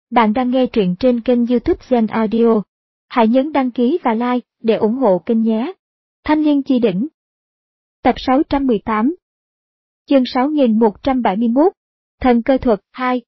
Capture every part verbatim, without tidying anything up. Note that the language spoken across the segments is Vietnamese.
Bạn đang nghe truyện trên kênh YouTube Zen Audio. Hãy nhấn đăng ký và like để ủng hộ kênh nhé. Thanh niên chi đỉnh. Tập sáu trăm mười tám. Chương sáu nghìn một trăm bảy mươi mốt. Thần cơ thuật hai.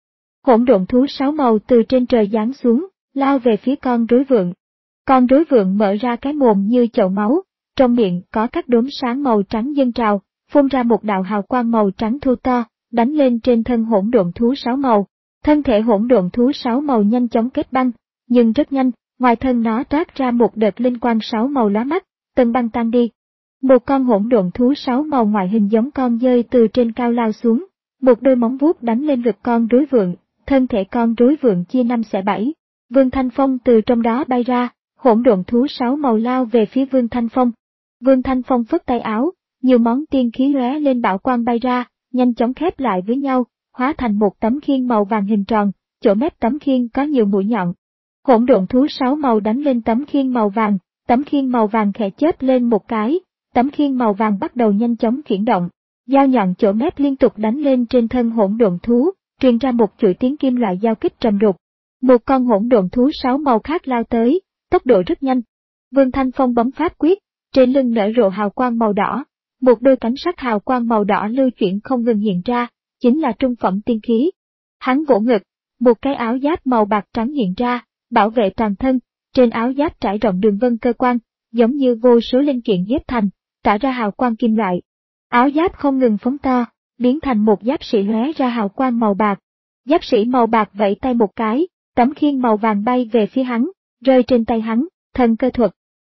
Hỗn độn thú sáu màu từ trên trời giáng xuống, lao về phía con rối vượn. Con rối vượn mở ra cái mồm như chậu máu, trong miệng có các đốm sáng màu trắng dâng trào, phun ra một đạo hào quang màu trắng thô to, đánh lên trên thân hỗn độn thú sáu màu. Thân thể hỗn độn thú sáu màu nhanh chóng kết băng, nhưng rất nhanh, ngoài thân nó toát ra một đợt linh quang sáu màu lóa mắt, tầng băng tan đi. Một con hỗn độn thú sáu màu ngoại hình giống con dơi từ trên cao lao xuống, một đôi móng vuốt đánh lên ngực con rối vượn, thân thể con rối vượn chia năm xẻ bảy. Vương Thanh Phong từ trong đó bay ra, hỗn độn thú sáu màu lao về phía Vương Thanh Phong. Vương Thanh Phong phất tay áo, nhiều món tiên khí lóe lên bảo quang bay ra, nhanh chóng khép lại với nhau, hóa thành một tấm khiên màu vàng hình tròn, chỗ mép tấm khiên có nhiều mũi nhọn. Hỗn độn thú sáu màu đánh lên tấm khiên màu vàng, tấm khiên màu vàng khẽ chớp lên một cái, tấm khiên màu vàng bắt đầu nhanh chóng chuyển động. Dao nhọn chỗ mép liên tục đánh lên trên thân hỗn độn thú, truyền ra một chuỗi tiếng kim loại giao kích trầm đục. Một con hỗn độn thú sáu màu khác lao tới, tốc độ rất nhanh. Vương Thanh Phong bấm pháp quyết, trên lưng nở rộ hào quang màu đỏ, một đôi cánh sắc hào quang màu đỏ lưu chuyển không ngừng hiện ra, chính là trung phẩm tiên khí. Hắn vỗ ngực, một cái áo giáp màu bạc trắng hiện ra, bảo vệ toàn thân, trên áo giáp trải rộng đường vân cơ quan, giống như vô số linh kiện ghép thành, tỏa ra hào quang kim loại. Áo giáp không ngừng phóng to, biến thành một giáp sĩ lóe ra hào quang màu bạc. Giáp sĩ màu bạc vẫy tay một cái, tấm khiên màu vàng bay về phía hắn, rơi trên tay hắn, thần cơ thuật.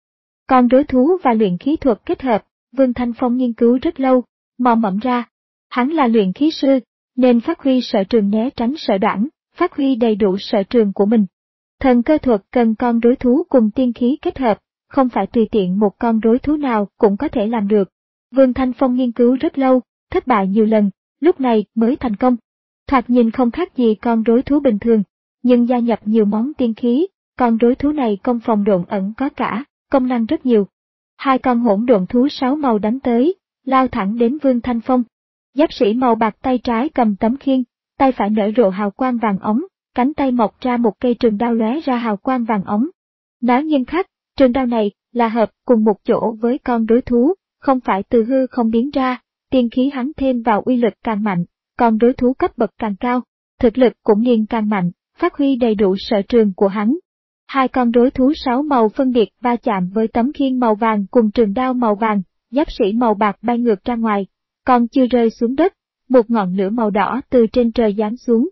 Con rối thú và luyện khí thuật kết hợp, Vương Thanh Phong nghiên cứu rất lâu, mò mẫm ra. Hắn là luyện khí sư, nên phát huy sở trường né tránh sở đoản, phát huy đầy đủ sở trường của mình. Thần cơ thuật cần con rối thú cùng tiên khí kết hợp, không phải tùy tiện một con rối thú nào cũng có thể làm được. Vương Thanh Phong nghiên cứu rất lâu, thất bại nhiều lần, lúc này mới thành công. Thoạt nhìn không khác gì con rối thú bình thường, nhưng gia nhập nhiều món tiên khí, con rối thú này công phòng độn ẩn có cả, công năng rất nhiều. Hai con hỗn độn thú sáu màu đánh tới, lao thẳng đến Vương Thanh Phong. Giáp sĩ màu bạc tay trái cầm tấm khiên, tay phải nở rộ hào quang vàng ống, cánh tay mọc ra một cây trường đao lóe ra hào quang vàng ống. Nói nghiêm khắc, trường đao này là hợp cùng một chỗ với con rối thú, không phải từ hư không biến ra, tiên khí hắn thêm vào uy lực càng mạnh, con rối thú cấp bậc càng cao, thực lực cũng liền càng mạnh, phát huy đầy đủ sở trường của hắn. Hai con rối thú sáu màu phân biệt va chạm với tấm khiên màu vàng cùng trường đao màu vàng, giáp sĩ màu bạc bay ngược ra ngoài, còn chưa rơi xuống đất, một ngọn lửa màu đỏ từ trên trời giáng xuống.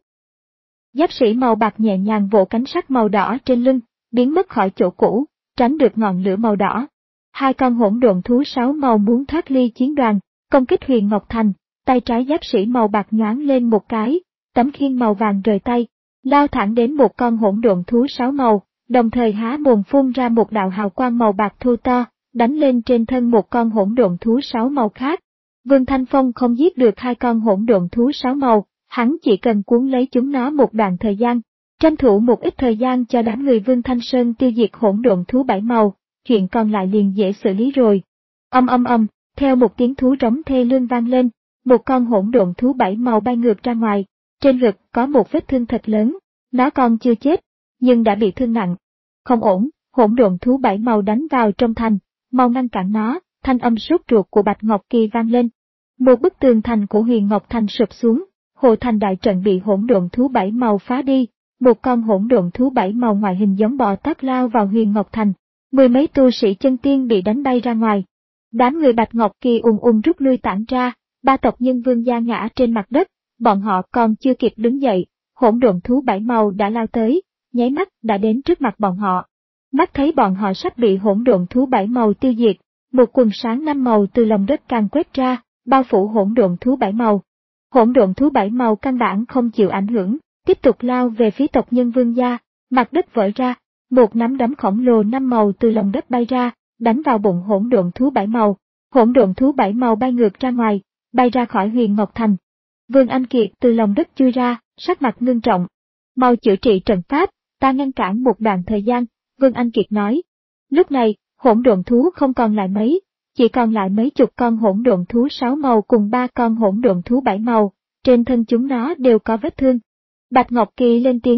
Giáp sĩ màu bạc nhẹ nhàng vỗ cánh sắt màu đỏ trên lưng, biến mất khỏi chỗ cũ, tránh được ngọn lửa màu đỏ. Hai con hỗn độn thú sáu màu muốn thoát ly chiến đoàn, công kích Huyền Ngọc Thành, tay trái giáp sĩ màu bạc nhoáng lên một cái, tấm khiên màu vàng rời tay, lao thẳng đến một con hỗn độn thú sáu màu, đồng thời há mồm phun ra một đạo hào quang màu bạc thô to, đánh lên trên thân một con hỗn độn thú sáu màu khác. Vương Thanh Phong không giết được hai con hỗn độn thú sáu màu, hắn chỉ cần cuốn lấy chúng nó một đoạn thời gian, tranh thủ một ít thời gian cho đám người Vương Thanh Sơn tiêu diệt hỗn độn thú bảy màu, chuyện còn lại liền dễ xử lý rồi. Âm âm âm, theo một tiếng thú rống thê lương vang lên, một con hỗn độn thú bảy màu bay ngược ra ngoài, trên ngực có một vết thương thật lớn, nó còn chưa chết, nhưng đã bị thương nặng. Không ổn, hỗn độn thú bảy màu đánh vào trong thành, mau ngăn cản nó, thanh âm sốt ruột của Bạch Ngọc Kỳ vang lên. Một bức tường thành của Huyền Ngọc Thành sụp xuống, hộ thành đại trận bị hỗn độn thú bảy màu phá đi, một con hỗn độn thú bảy màu ngoại hình giống bò tót lao vào Huyền Ngọc Thành, mười mấy tu sĩ chân tiên bị đánh bay ra ngoài. Đám người Bạch Ngọc Kỳ ùn ùn rút lui tản ra, ba tộc nhân Vương gia ngã trên mặt đất, bọn họ còn chưa kịp đứng dậy, hỗn độn thú bảy màu đã lao tới, nháy mắt đã đến trước mặt bọn họ. Mắt thấy bọn họ sắp bị hỗn độn thú bảy màu tiêu diệt, một quần sáng năm màu từ lòng đất càng quét ra, bao phủ hỗn độn thú bảy màu. Hỗn độn thú bảy màu căn bản không chịu ảnh hưởng, tiếp tục lao về phía tộc nhân Vương gia, mặt đất vỡ ra, một nắm đấm khổng lồ năm màu từ lòng đất bay ra, đánh vào bụng hỗn độn thú bảy màu. Hỗn độn thú bảy màu bay ngược ra ngoài, bay ra khỏi Huyền Ngọc Thành. Vương Anh Kiệt từ lòng đất chui ra, sắc mặt ngưng trọng. Mau chữa trị trận pháp, ta ngăn cản một đoạn thời gian, Vương Anh Kiệt nói. Lúc này, hỗn độn thú không còn lại mấy, chỉ còn lại mấy chục con hỗn độn thú sáu màu cùng ba con hỗn độn thú bảy màu, trên thân chúng nó đều có vết thương. Bạch Ngọc Kỳ lên tiếng,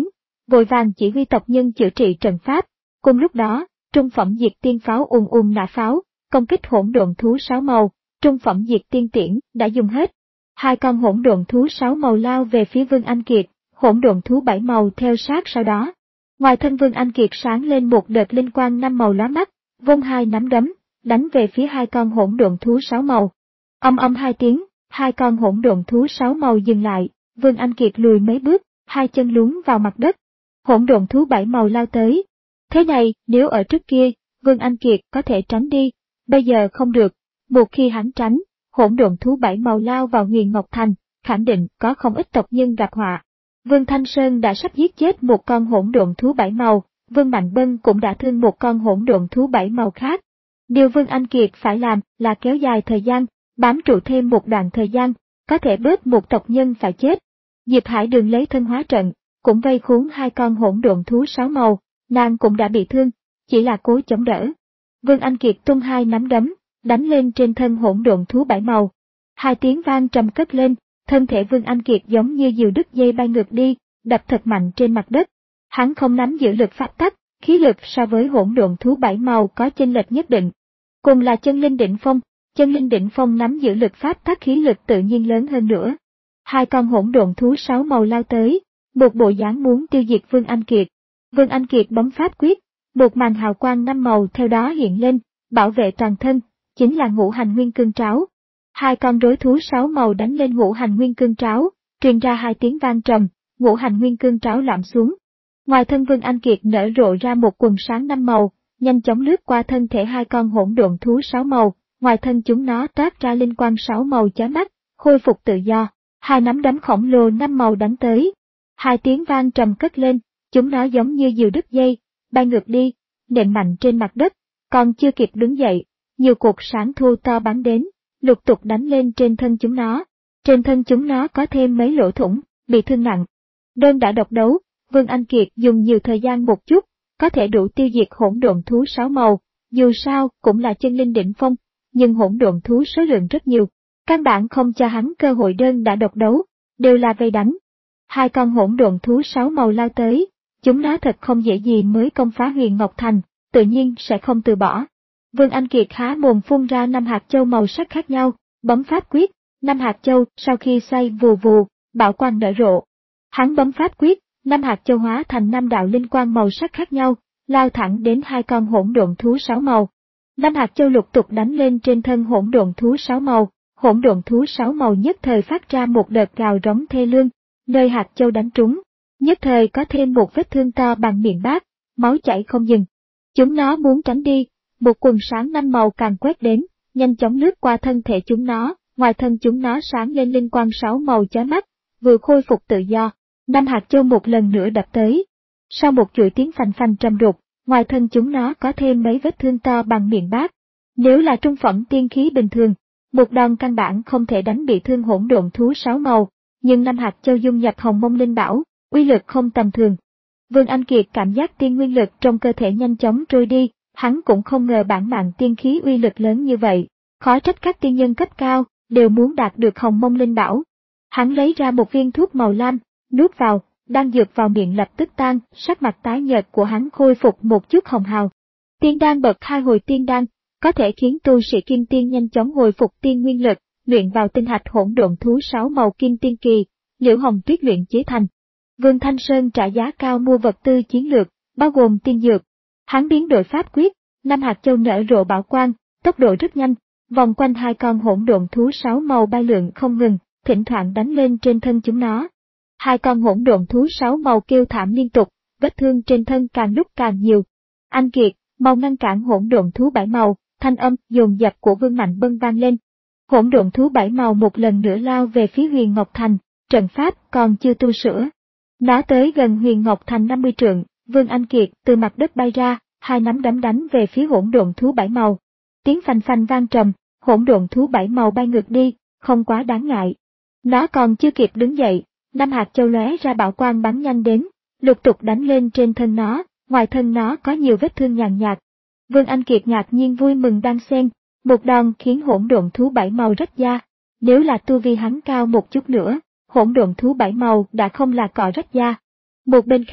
vội vàng chỉ huy tộc nhân chữa trị trận pháp. Cùng lúc đó, trung phẩm diệt tiên pháo ùn ùn nã pháo, công kích hỗn độn thú sáu màu, trung phẩm diệt tiên tiễn đã dùng hết. Hai con hỗn độn thú sáu màu lao về phía Vương Anh Kiệt, hỗn độn thú bảy màu theo sát sau đó. Ngoài thân Vương Anh Kiệt sáng lên một đợt linh quang năm màu lóa mắt, vung hai nắm đấm, đánh về phía hai con hỗn độn thú sáu màu. Âm âm hai tiếng, hai con hỗn độn thú sáu màu dừng lại, Vương Anh Kiệt lùi mấy bước, hai chân lún vào mặt đất. Hỗn độn thú bảy màu lao tới. Thế này, nếu ở trước kia, Vương Anh Kiệt có thể tránh đi, bây giờ không được. Một khi hắn tránh, hỗn độn thú bảy màu lao vào Huyền Ngọc Thành, khẳng định có không ít tộc nhân gặp họa. Vương Thanh Sơn đã sắp giết chết một con hỗn độn thú bảy màu, Vương Mạnh Bân cũng đã thương một con hỗn độn thú bảy màu khác. Điều Vương Anh Kiệt phải làm là kéo dài thời gian, bám trụ thêm một đoạn thời gian, có thể bớt một tộc nhân phải chết. Diệp Hải Đường lấy thân hóa trận, cũng vây khốn hai con hỗn độn thú sáu màu, nàng cũng đã bị thương, chỉ là cố chống đỡ. Vương Anh Kiệt tung hai nắm đấm, đánh lên trên thân hỗn độn thú bảy màu. Hai tiếng vang trầm cất lên, thân thể Vương Anh Kiệt giống như diều đứt dây bay ngược đi, đập thật mạnh trên mặt đất. Hắn không nắm giữ lực pháp tắc, khí lực so với hỗn độn thú bảy màu có chênh lệch nhất định. Cùng là chân linh đỉnh phong, chân linh đỉnh phong nắm giữ lực pháp tắc khí lực tự nhiên lớn hơn nữa. Hai con hỗn độn thú sáu màu lao tới, một bộ dáng muốn tiêu diệt Vương Anh Kiệt. Vương Anh Kiệt bấm pháp quyết, một màn hào quang năm màu theo đó hiện lên, bảo vệ toàn thân, chính là ngũ hành nguyên cương tráo. Hai con rối thú sáu màu đánh lên ngũ hành nguyên cương tráo, truyền ra hai tiếng vang trầm, ngũ hành nguyên cương tráo lõm xuống. Ngoài thân Vương Anh Kiệt nở rộ ra một quần sáng năm màu, nhanh chóng lướt qua thân thể hai con hỗn độn thú sáu màu, ngoài thân chúng nó toát ra linh quang sáu màu chói mắt, khôi phục tự do. Hai nắm đấm khổng lồ năm màu đánh tới. Hai tiếng vang trầm cất lên, chúng nó giống như diều đứt dây, bay ngược đi, nện mạnh trên mặt đất, còn chưa kịp đứng dậy, nhiều cột sáng thu to bắn đến, lục tục đánh lên trên thân chúng nó. Trên thân chúng nó có thêm mấy lỗ thủng, bị thương nặng. Đơn đã độc đấu, Vương Anh Kiệt dùng nhiều thời gian một chút, có thể đủ tiêu diệt hỗn độn thú sáu màu, dù sao cũng là chân linh đỉnh phong, nhưng hỗn độn thú số lượng rất nhiều. Căn bản không cho hắn cơ hội đơn đã độc đấu, đều là vây đánh. Hai con hỗn độn thú sáu màu lao tới, chúng nó thật không dễ gì mới công phá Huyền Ngọc Thành, tự nhiên sẽ không từ bỏ. Vương Anh Kiệt há mồm phun ra năm hạt châu màu sắc khác nhau, bấm pháp quyết, năm hạt châu sau khi xoay vù vù, bảo quang nở rộ. Hắn bấm pháp quyết, năm hạt châu hóa thành năm đạo linh quang màu sắc khác nhau, lao thẳng đến hai con hỗn độn thú sáu màu. Năm hạt châu lục tục đánh lên trên thân hỗn độn thú sáu màu. Hỗn độn thú sáu màu nhất thời phát ra một đợt gào rống thê lương, nơi hạt châu đánh trúng, nhất thời có thêm một vết thương to bằng miệng bát, máu chảy không dừng. Chúng nó muốn tránh đi, một quần sáng năm màu càng quét đến, nhanh chóng lướt qua thân thể chúng nó, ngoài thân chúng nó sáng lên linh quang sáu màu chói mắt, vừa khôi phục tự do, năm hạt châu một lần nữa đập tới. Sau một chuỗi tiếng phành phành trầm đục, ngoài thân chúng nó có thêm mấy vết thương to bằng miệng bát. Nếu là trung phẩm tiên khí bình thường, một đòn căn bản không thể đánh bị thương hỗn độn thú sáu màu, nhưng năm hạt châu dung nhập hồng mông linh bảo, uy lực không tầm thường. Vương Anh Kiệt cảm giác tiên nguyên lực trong cơ thể nhanh chóng trôi đi, hắn cũng không ngờ bản mạng tiên khí uy lực lớn như vậy, khó trách các tiên nhân cấp cao đều muốn đạt được hồng mông linh bảo. Hắn lấy ra một viên thuốc màu lam, nuốt vào, đan dược vào miệng lập tức tan, sắc mặt tái nhợt của hắn khôi phục một chút hồng hào. Tiên đan bậc hai hồi tiên đan, có thể khiến tu sĩ kim tiên nhanh chóng hồi phục tiên nguyên lực, luyện vào tinh hạch hỗn độn thú sáu màu kim tiên kỳ, Liễu Hồng Tuyết luyện chế thành. Vương Thanh Sơn trả giá cao mua vật tư chiến lược, bao gồm tiên dược. Hắn biến đổi pháp quyết, năm hạt châu nở rộ bảo quang, tốc độ rất nhanh, vòng quanh hai con hỗn độn thú sáu màu bay lượn không ngừng, thỉnh thoảng đánh lên trên thân chúng nó. Hai con hỗn độn thú sáu màu kêu thảm liên tục, vết thương trên thân càng lúc càng nhiều. Anh Kiệt, mau ngăn cản hỗn độn thú bảy màu, thanh âm dồn dập của Vương Mạnh Bân vang lên. Hỗn độn thú bảy màu một lần nữa lao về phía Huyền Ngọc Thành, trận pháp còn chưa tu sửa. Nó tới gần Huyền Ngọc Thành năm mươi trượng, Vương Anh Kiệt từ mặt đất bay ra, hai nắm đấm đánh về phía hỗn độn thú bảy màu. Tiếng phành phành vang trầm, hỗn độn thú bảy màu bay ngược đi, không quá đáng ngại. Nó còn chưa kịp đứng dậy, năm hạt châu lóe ra bảo quang bắn nhanh đến, lục tục đánh lên trên thân nó, ngoài thân nó có nhiều vết thương nhàn nhạt. Vương Anh Kiệt ngạc nhiên vui mừng đan xen, một đòn khiến hỗn độn thú bảy màu rách da. Nếu là tu vi hắn cao một chút nữa, hỗn độn thú bảy màu đã không là cọ rách da. Một bên khác,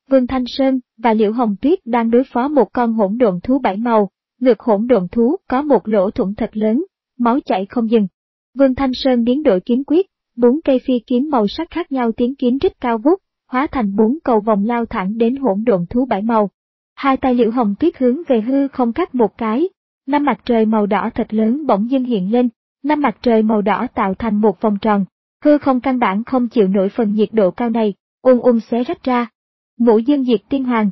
Vương Thanh Sơn và Liễu Hồng Tuyết đang đối phó một con hỗn độn thú bảy màu, ngực hỗn độn thú có một lỗ thủng thật lớn, máu chảy không dừng. Vương Thanh Sơn biến đổi kiếm quyết, bốn cây phi kiếm màu sắc khác nhau tiến kiếm rít cao vút, hóa thành bốn cầu vòng lao thẳng đến hỗn độn thú bảy màu. Hai tay Liễu Hồng Tuyết hướng về hư không cắt một cái, năm mặt trời màu đỏ thật lớn bỗng dưng hiện lên, năm mặt trời màu đỏ tạo thành một vòng tròn, hư không căn bản không chịu nổi phần nhiệt độ cao này, ung ung xé rách ra. Ngũ Dương Diệt Tiên Hoàng.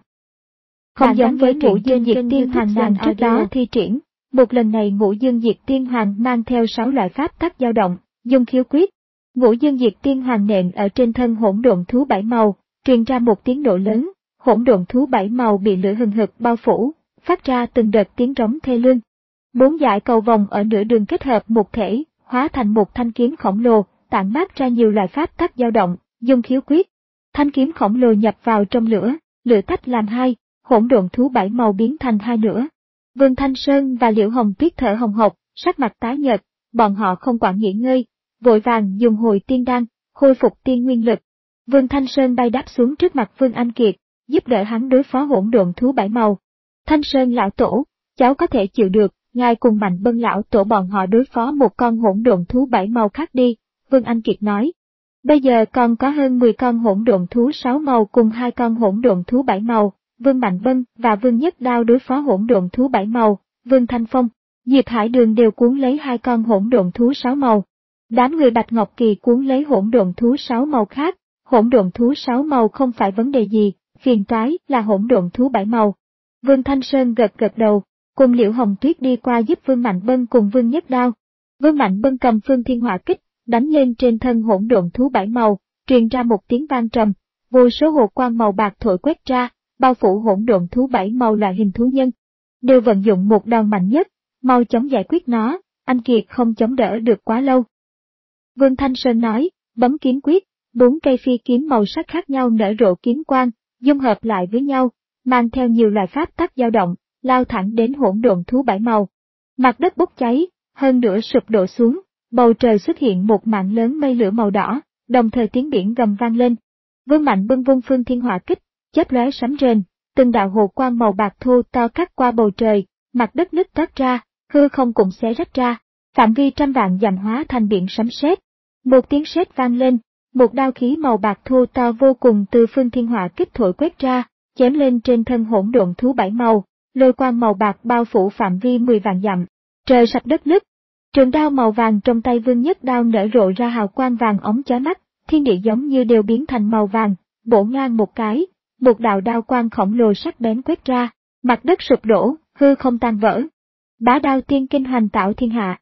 Không giống với Ngũ Dương Diệt Tiên Hoàng nàng trước đó thi triển, một lần này Ngũ Dương Diệt Tiên Hoàng mang theo sáu loại pháp tắc dao động, dung khiếu quyết. Ngũ Dương Diệt Tiên Hoàng nện ở trên thân hỗn độn thú bảy màu, truyền ra một tiếng nổ lớn, hỗn độn thú bảy màu bị lửa hừng hực bao phủ, phát ra từng đợt tiếng rống thê lương. Bốn dải cầu vòng ở nửa đường kết hợp một thể, hóa thành một thanh kiếm khổng lồ, tản mát ra nhiều loại pháp tắc dao động, dung khiếu quyết. Thanh kiếm khổng lồ nhập vào trong lửa, lửa tách làm hai, hỗn độn thú bảy màu biến thành hai nửa. Vương Thanh Sơn và Liễu Hồng Tuyết thở hồng hộc, sắc mặt tái nhợt, bọn họ không quản nghỉ ngơi, vội vàng dùng hồi tiên đan, khôi phục tiên nguyên lực. Vương Thanh Sơn bay đáp xuống trước mặt Vương Anh Kiệt, giúp đỡ hắn đối phó hỗn độn thú bảy màu. Thanh Sơn lão tổ, cháu có thể chịu được, ngài cùng Mạnh Bân lão tổ bọn họ đối phó một con hỗn độn thú bảy màu khác đi, Vương Anh Kiệt nói. Bây giờ còn có hơn mười con hỗn độn thú sáu màu cùng hai con hỗn độn thú bảy màu, Vương Mạnh Bân và Vương Nhất Đao đối phó hỗn độn thú bảy màu, Vương Thanh Phong, Diệp Hải Đường đều cuốn lấy hai con hỗn độn thú sáu màu. Đám người Bạch Ngọc Kỳ cuốn lấy hỗn độn thú sáu màu khác, hỗn độn thú sáu màu không phải vấn đề gì, phiền toái là hỗn độn thú bảy màu. Vương Thanh Sơn gật gật đầu, cùng Liễu Hồng Tuyết đi qua giúp Vương Mạnh Bân cùng Vương Nhất Đao. Vương Mạnh Bân cầm Phương Thiên Hỏa Kích, đánh lên trên thân hỗn độn thú bảy màu, truyền ra một tiếng vang trầm, vô số hồ quang màu bạc thổi quét ra, bao phủ hỗn độn thú bảy màu loại hình thú nhân. Đều vận dụng một đòn mạnh nhất, mau chóng giải quyết nó, anh Kiệt không chống đỡ được quá lâu. Vương Thanh Sơn nói, bấm kiếm quyết, bốn cây phi kiếm màu sắc khác nhau nở rộ kiếm quang, dung hợp lại với nhau, mang theo nhiều loại pháp tắc dao động, lao thẳng đến hỗn độn thú bảy màu. Mặt đất bốc cháy, hơn nữa sụp đổ xuống, bầu trời xuất hiện một mảng lớn mây lửa màu đỏ, đồng thời tiếng biển gầm vang lên. Vương Mạnh Bân vung Phương Thiên Hỏa Kích, chớp lóe sấm rền, từng đạo hồ quang màu bạc thô to cắt qua bầu trời, mặt đất nứt toát ra, hư không cũng xé rách ra, phạm vi trăm vạn dặm hóa thành biển sấm sét. Một tiếng sét vang lên, một đao khí màu bạc thô to vô cùng từ Phương Thiên Hỏa Kích thổi quét ra, chém lên trên thân hỗn độn thú bảy màu, lôi quang màu bạc bao phủ phạm vi mười vạn dặm, trời sập đất nứt. Trường đao màu vàng trong tay Vương Nhất Đao nở rộ ra hào quang vàng óng chói mắt, thiên địa giống như đều biến thành màu vàng, bổ ngang một cái, một đạo đao quang khổng lồ sắc bén quét ra, mặt đất sụp đổ, hư không tan vỡ. Bá đao tiên kinh hoành tạo thiên hạ.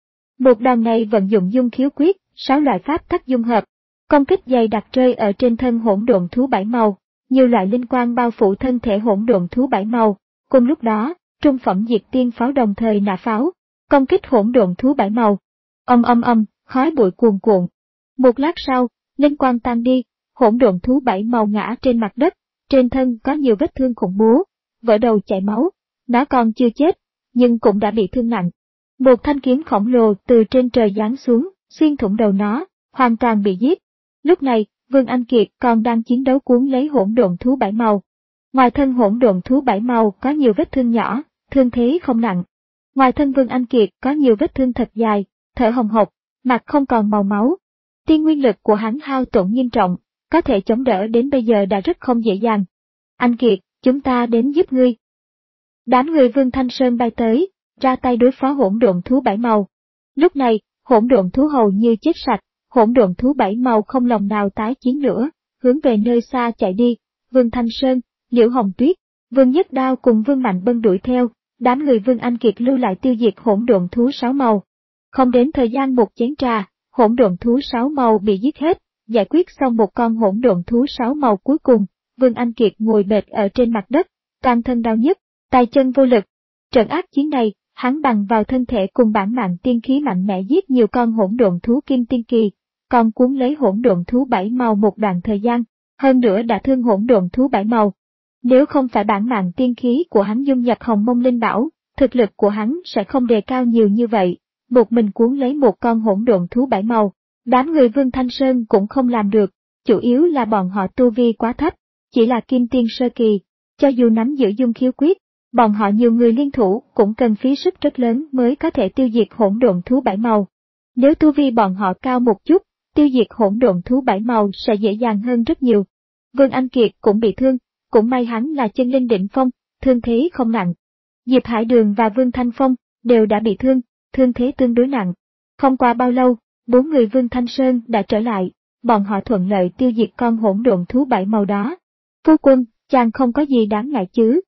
Một đòn này vận dụng dung khiếu quyết, sáu loại pháp tắc dung hợp, công kích dày đặc rơi ở trên thân hỗn độn thú bảy màu, nhiều loại linh quang bao phủ thân thể hỗn độn thú bảy màu. Cùng lúc đó, trung phẩm diệt tiên pháo đồng thời nã pháo, công kích hỗn độn thú bảy màu. Âm âm âm, khói bụi cuồn cuộn. Một lát sau, linh quang tan đi, hỗn độn thú bảy màu ngã trên mặt đất, trên thân có nhiều vết thương khủng bố, vỡ đầu chảy máu, nó còn chưa chết, nhưng cũng đã bị thương nặng. Một thanh kiếm khổng lồ từ trên trời giáng xuống, xuyên thủng đầu nó, hoàn toàn bị giết. Lúc này, Vương Anh Kiệt còn đang chiến đấu cuốn lấy hỗn độn thú bảy màu. Ngoài thân hỗn độn thú bảy màu có nhiều vết thương nhỏ, thương thế không nặng. Ngoài thân Vương Anh Kiệt có nhiều vết thương thật dài, thở hồng hộc, mặt không còn màu máu. Tiên nguyên lực của hắn hao tổn nghiêm trọng, có thể chống đỡ đến bây giờ đã rất không dễ dàng. Anh Kiệt, chúng ta đến giúp ngươi. Đám người Vương Thanh Sơn bay tới, ra tay đối phó hỗn độn thú bảy màu. Lúc này, hỗn độn thú hầu như chết sạch, hỗn độn thú bảy màu không lòng nào tái chiến nữa, hướng về nơi xa chạy đi. Vương Thanh Sơn, Liễu Hồng Tuyết, Vương Nhất Đao cùng Vương Mạnh Bân đuổi theo, đám người Vương Anh Kiệt lưu lại tiêu diệt hỗn độn thú sáu màu. Không đến thời gian một chén trà, hỗn độn thú sáu màu bị giết hết, giải quyết xong một con hỗn độn thú sáu màu cuối cùng, Vương Anh Kiệt ngồi bệt ở trên mặt đất, toàn thân đau nhức, tay chân vô lực. Trận ác chiến này, hắn bằng vào thân thể cùng bản mạng tiên khí mạnh mẽ giết nhiều con hỗn độn thú kim tiên kỳ, còn cuốn lấy hỗn độn thú bảy màu một đoạn thời gian, hơn nữa đã thương hỗn độn thú bảy màu. Nếu không phải bản mạng tiên khí của hắn dung nhập Hồng Mông Linh Bảo, thực lực của hắn sẽ không đề cao nhiều như vậy, một mình cuốn lấy một con hỗn độn thú bảy màu. Đám người Vương Thanh Sơn cũng không làm được, chủ yếu là bọn họ tu vi quá thấp. chỉ là kim tiên sơ kỳ, cho dù nắm giữ dung khiếu quyết, bọn họ nhiều người liên thủ cũng cần phí sức rất lớn mới có thể tiêu diệt hỗn độn thú bảy màu. Nếu tu vi bọn họ cao một chút, tiêu diệt hỗn độn thú bảy màu sẽ dễ dàng hơn rất nhiều. Vương Anh Kiệt cũng bị thương, cũng may hắn là chân linh đỉnh phong, thương thế không nặng. Diệp Hải Đường và Vương Thanh Phong đều đã bị thương, thương thế tương đối nặng. Không qua bao lâu, bốn người Vương Thanh Sơn đã trở lại, bọn họ thuận lợi tiêu diệt con hỗn độn thú bảy màu đó. Phu quân, chàng không có gì đáng ngại chứ?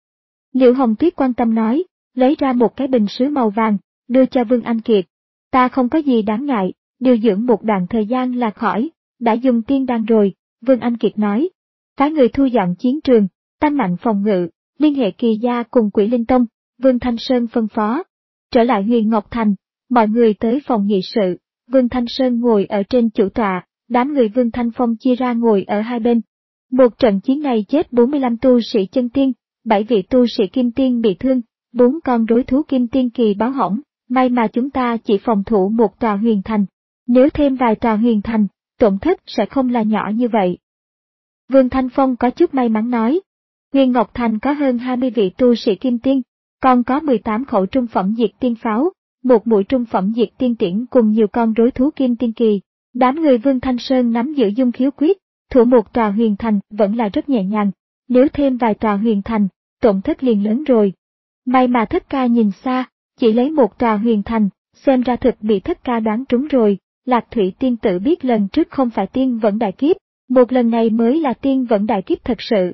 Liễu Hồng Tuyết quan tâm nói, lấy ra một cái bình sứ màu vàng, đưa cho Vương Anh Kiệt. Ta không có gì đáng ngại, điều dưỡng một đoạn thời gian là khỏi, đã dùng tiên đan rồi, Vương Anh Kiệt nói. Phái người thu dọn chiến trường, tăng mạnh phòng ngự, liên hệ Kỳ Gia cùng Quỷ Linh Tông, Vương Thanh Sơn phân phó. Trở lại Huyền Ngọc Thành, mọi người tới phòng nghị sự, Vương Thanh Sơn ngồi ở trên chủ tọa, đám người Vương Thanh Phong chia ra ngồi ở hai bên. Một trận chiến này chết bốn mươi lăm tu sĩ chân tiên, bảy vị tu sĩ kim tiên bị thương, bốn con đối thú kim tiên kỳ báo hỏng, may mà chúng ta chỉ phòng thủ một tòa huyền thành. Nếu thêm vài tòa huyền thành, tổn thất sẽ không là nhỏ như vậy. Vương Thanh Phong có chút may mắn nói, Huyền Ngọc Thành có hơn hai mươi vị tu sĩ kim tiên, còn có mười tám khẩu trung phẩm diệt tiên pháo, một mũi trung phẩm diệt tiên tiễn cùng nhiều con rối thú kim tiên kỳ. Đám người Vương Thanh Sơn nắm giữ dung khiếu quyết, thủ một tòa huyền thành vẫn là rất nhẹ nhàng, nếu thêm vài tòa huyền thành, tổn thất liền lớn rồi. May mà Thất Ca nhìn xa, chỉ lấy một tòa huyền thành, xem ra thực bị Thất Ca đoán trúng rồi. Lạc Thủy tiên tử biết lần trước không phải tiên vẫn đại kiếp, một lần này mới là tiên vẫn đại kiếp thật sự.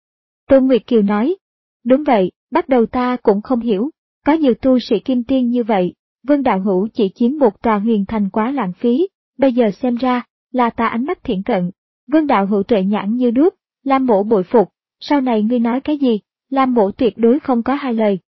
Tôn Nguyệt Kiều nói, đúng vậy, bắt đầu ta cũng không hiểu, có nhiều tu sĩ kim tiên như vậy, Vương Đạo Hữu chỉ chiếm một tòa huyền thành quá lãng phí, bây giờ xem ra, là ta ánh mắt thiện cận. Vương Đạo Hữu tuệ nhãn như đuốc, Lam Mỗ bội phục, sau này ngươi nói cái gì, Lam Mỗ tuyệt đối không có hai lời.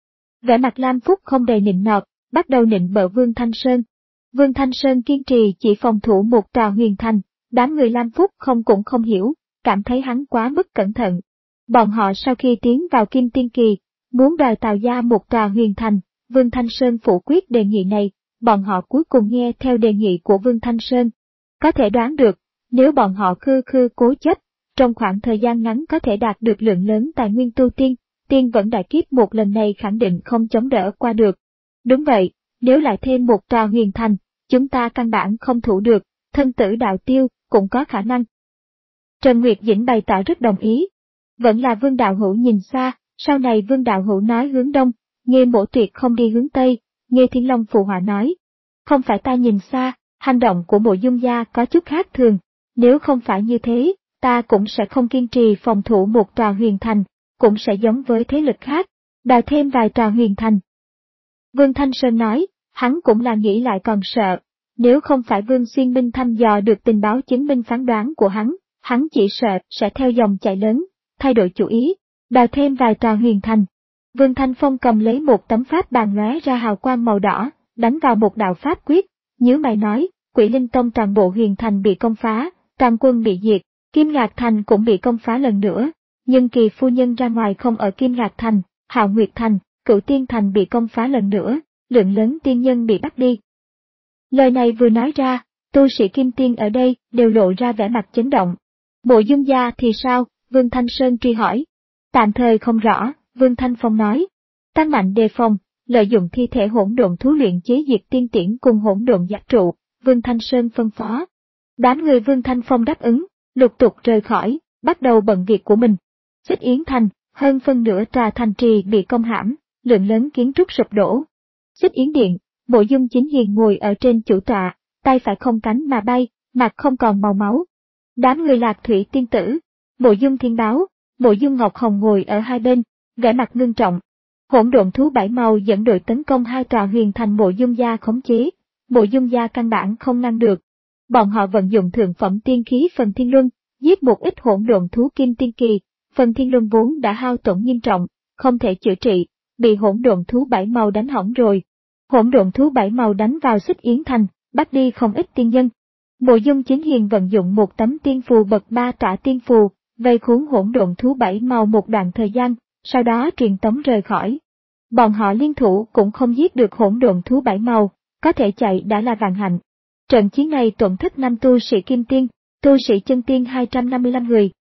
Vẻ mặt Lam Phúc không đầy nịnh nọt, bắt đầu nịnh bợ Vương Thanh Sơn. Vương Thanh Sơn kiên trì chỉ phòng thủ một tòa huyền thành, đám người Lam Phúc không cũng không hiểu, cảm thấy hắn quá mức cẩn thận. Bọn họ sau khi tiến vào Kim Tiên Kỳ, muốn đòi tạo ra một tòa huyền thành, Vương Thanh Sơn phủ quyết đề nghị này, bọn họ cuối cùng nghe theo đề nghị của Vương Thanh Sơn. Có thể đoán được, nếu bọn họ khư khư cố chấp, trong khoảng thời gian ngắn có thể đạt được lượng lớn tài nguyên tu tiên, tiên vẫn đại kiếp một lần này khẳng định không chống đỡ qua được. Đúng vậy, nếu lại thêm một tòa huyền thành, chúng ta căn bản không thủ được, thân tử đạo tiêu cũng có khả năng. Trần Nguyệt Dĩnh bày tỏ rất đồng ý. Vẫn là Vương Đạo Hữu nhìn xa, sau này Vương Đạo Hữu nói hướng đông, Nghê Mỗ tuyệt không đi hướng tây, Nghê Thiên Long phụ họa nói. Không phải ta nhìn xa, hành động của Mộ Dung gia có chút khác thường, nếu không phải như thế, ta cũng sẽ không kiên trì phòng thủ một tòa huyền thành, cũng sẽ giống với thế lực khác, đào thêm vài tòa huyền thành. Vương Thanh Sơn nói, hắn cũng là nghĩ lại còn sợ, nếu không phải Vương Xuyên Minh thăm dò được tình báo chứng minh phán đoán của hắn, hắn chỉ sợ sẽ theo dòng chảy lớn, thay đổi chủ ý, đào thêm vài tòa huyền thành. Vương Thanh Phong cầm lấy một tấm pháp bàn lóe ra hào quang màu đỏ, đánh vào một đạo pháp quyết, nhíu mày nói, Quỷ Linh Tông toàn bộ huyền thành bị công phá, toàn quân bị diệt, Kim Ngạc Thành cũng bị công phá lần nữa, nhưng Kỳ phu nhân ra ngoài không ở Kim Ngạc Thành, Hạo Nguyệt Thành, Cửu Tiên Thành bị công phá lần nữa, lượng lớn tiên nhân bị bắt đi. Lời này vừa nói ra, tu sĩ kim tiên ở đây đều lộ ra vẻ mặt chấn động. Mộ Dung gia thì sao? Vương Thanh Sơn truy hỏi. Tạm thời không rõ, Vương Thanh Phong nói. Tăng mạnh đề phòng, lợi dụng thi thể hỗn độn thú luyện chế diệt tiên tiễn cùng hỗn độn giác trụ, Vương Thanh Sơn phân phó. Đám người Vương Thanh Phong đáp ứng, lục tục rời khỏi, bắt đầu bận việc của mình. Xích Yến Thành, hơn phân nửa tòa thành trì bị công hãm, lượng lớn kiến trúc sụp đổ. Xích Yến Điện, Mộ Dung Chính Hiền ngồi ở trên chủ tọa, tay phải không cánh mà bay, mặt không còn màu máu. Đám người Lạc Thủy tiên tử, Mộ Dung Thiên Báo, Mộ Dung Ngọc Hồng ngồi ở hai bên, vẻ mặt ngưng trọng. Hỗn độn thú bảy màu dẫn đội tấn công hai tòa huyền thành Mộ Dung gia khống chế, Mộ Dung gia căn bản không ngăn được. Bọn họ vận dụng thượng phẩm tiên khí Phần Thiên Luân, giết một ít hỗn độn thú kim tiên kỳ, Phần Thiên Luân vốn đã hao tổn nghiêm trọng, không thể chữa trị, bị hỗn độn thú bảy màu đánh hỏng rồi. Hỗn độn thú bảy màu đánh vào Xích Yến Thành, bắt đi không ít tiên dân. Mộ Dung Chính Hiền vận dụng một tấm tiên phù bậc ba tỏa tiên phù, vây khốn hỗn độn thú bảy màu một đoạn thời gian, sau đó truyền tống rời khỏi. Bọn họ liên thủ cũng không giết được hỗn độn thú bảy màu, có thể chạy đã là vạn hạnh. Trận chiến này tổn thất năm tu sĩ kim tiên, tu sĩ chân tiên hai trăm năm mươi lăm người.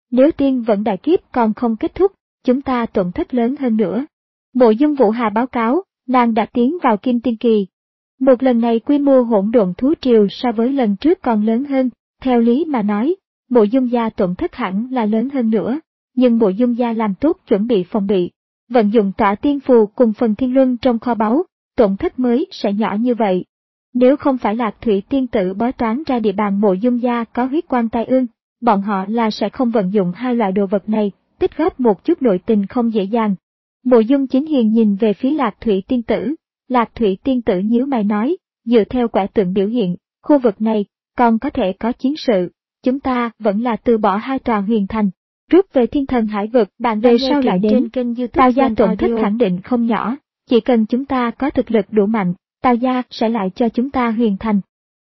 Nếu tiên vẫn đại kiếp còn không kết thúc, chúng ta tổn thất lớn hơn nữa. Mộ Dung Vũ Hà báo cáo, nàng đã tiến vào kim tiên kỳ. Một lần này quy mô hỗn độn thú triều so với lần trước còn lớn hơn, theo lý mà nói, Mộ Dung gia tổn thất hẳn là lớn hơn nữa, nhưng Mộ Dung gia làm tốt chuẩn bị phòng bị, vận dụng tỏa tiên phù cùng phần thiên luân trong kho báu, tổn thất mới sẽ nhỏ như vậy. Nếu không phải Lạc Thủy tiên tử bói toán ra địa bàn Mộ Dung gia có huyết quan tai ương, bọn họ là sẽ không vận dụng hai loại đồ vật này, tích góp một chút nội tình không dễ dàng. Mộ Dung Chính Hiền nhìn về phía Lạc Thủy tiên tử, Lạc Thủy tiên tử nhíu mày nói, dựa theo quả tượng biểu hiện, khu vực này còn có thể có chiến sự, chúng ta vẫn là từ bỏ hai tòa huyền thành, rút về thiên thần hải vực. Bạn về sau lại đến kênh YouTube Tào gia tổn thất khẳng định không nhỏ, chỉ cần chúng ta có thực lực đủ mạnh, Tào gia sẽ lại cho chúng ta huyền thành.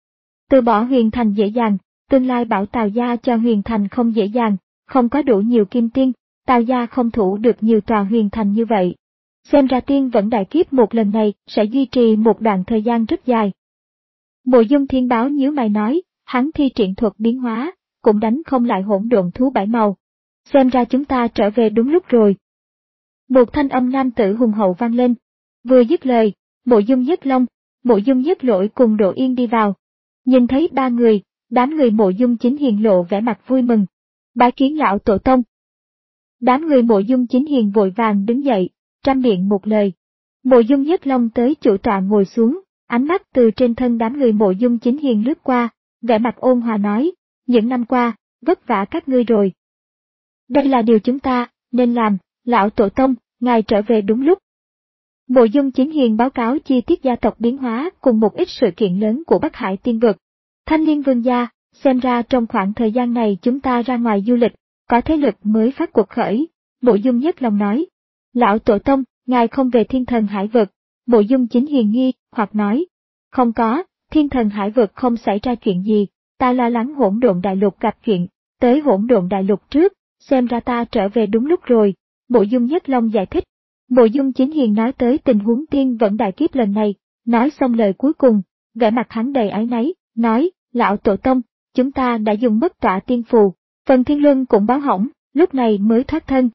Từ bỏ huyền thành dễ dàng, tương lai bảo Tào gia cho huyền thành không dễ dàng, không có đủ nhiều kim tiên, Tào gia không thủ được nhiều tòa huyền thành như vậy. Xem ra tiên vẫn đại kiếp một lần này sẽ duy trì một đoạn thời gian rất dài. Mộ Dung Thiên Báo nhíu mày nói, hắn thi triển thuật biến hóa, cũng đánh không lại hỗn độn thú bảy màu. Xem ra chúng ta trở về đúng lúc rồi. Một thanh âm nam tử hùng hậu vang lên. Vừa dứt lời, Mộ Dung Nhất Long, Mộ Dung Nhất Lỗi cùng Đỗ Yên đi vào. Nhìn thấy ba người, đám người Mộ Dung Chính Hiền lộ vẻ mặt vui mừng. Bái kiến lão tổ tông. Đám người Mộ Dung Chính Hiền vội vàng đứng dậy, trăm miệng một lời. Mộ Dung Nhất Long tới chủ tọa ngồi xuống, ánh mắt từ trên thân đám người Mộ Dung Chính Hiền lướt qua, vẻ mặt ôn hòa nói, những năm qua, vất vả các ngươi rồi. Đây là điều chúng ta nên làm, lão tổ tông, ngài trở về đúng lúc. Mộ Dung Chính Hiền báo cáo chi tiết gia tộc biến hóa cùng một ít sự kiện lớn của Bắc Hải tiên vực. Thanh Liên Vương gia, xem ra trong khoảng thời gian này chúng ta ra ngoài du lịch, có thế lực mới phát cuộc khởi. Mộ Dung Nhất Long nói, lão tổ tông, ngài không về thiên thần hải vực. Mộ Dung Chính Hiền nghi hoặc nói, không có, thiên thần hải vực không xảy ra chuyện gì, ta lo lắng hỗn độn đại lục gặp chuyện, tới hỗn độn đại lục trước, xem ra ta trở về đúng lúc rồi. Mộ Dung Nhất Long giải thích. Mộ Dung Chính Hiền nói tới tình huống tiên vẫn đại kiếp lần này, nói xong lời cuối cùng, vẻ mặt hắn đầy áy náy, nói, lão tổ tông, chúng ta đã dùng mất tỏa tiên phù, phần thiên luân cũng báo hỏng, lúc này mới thoát thân.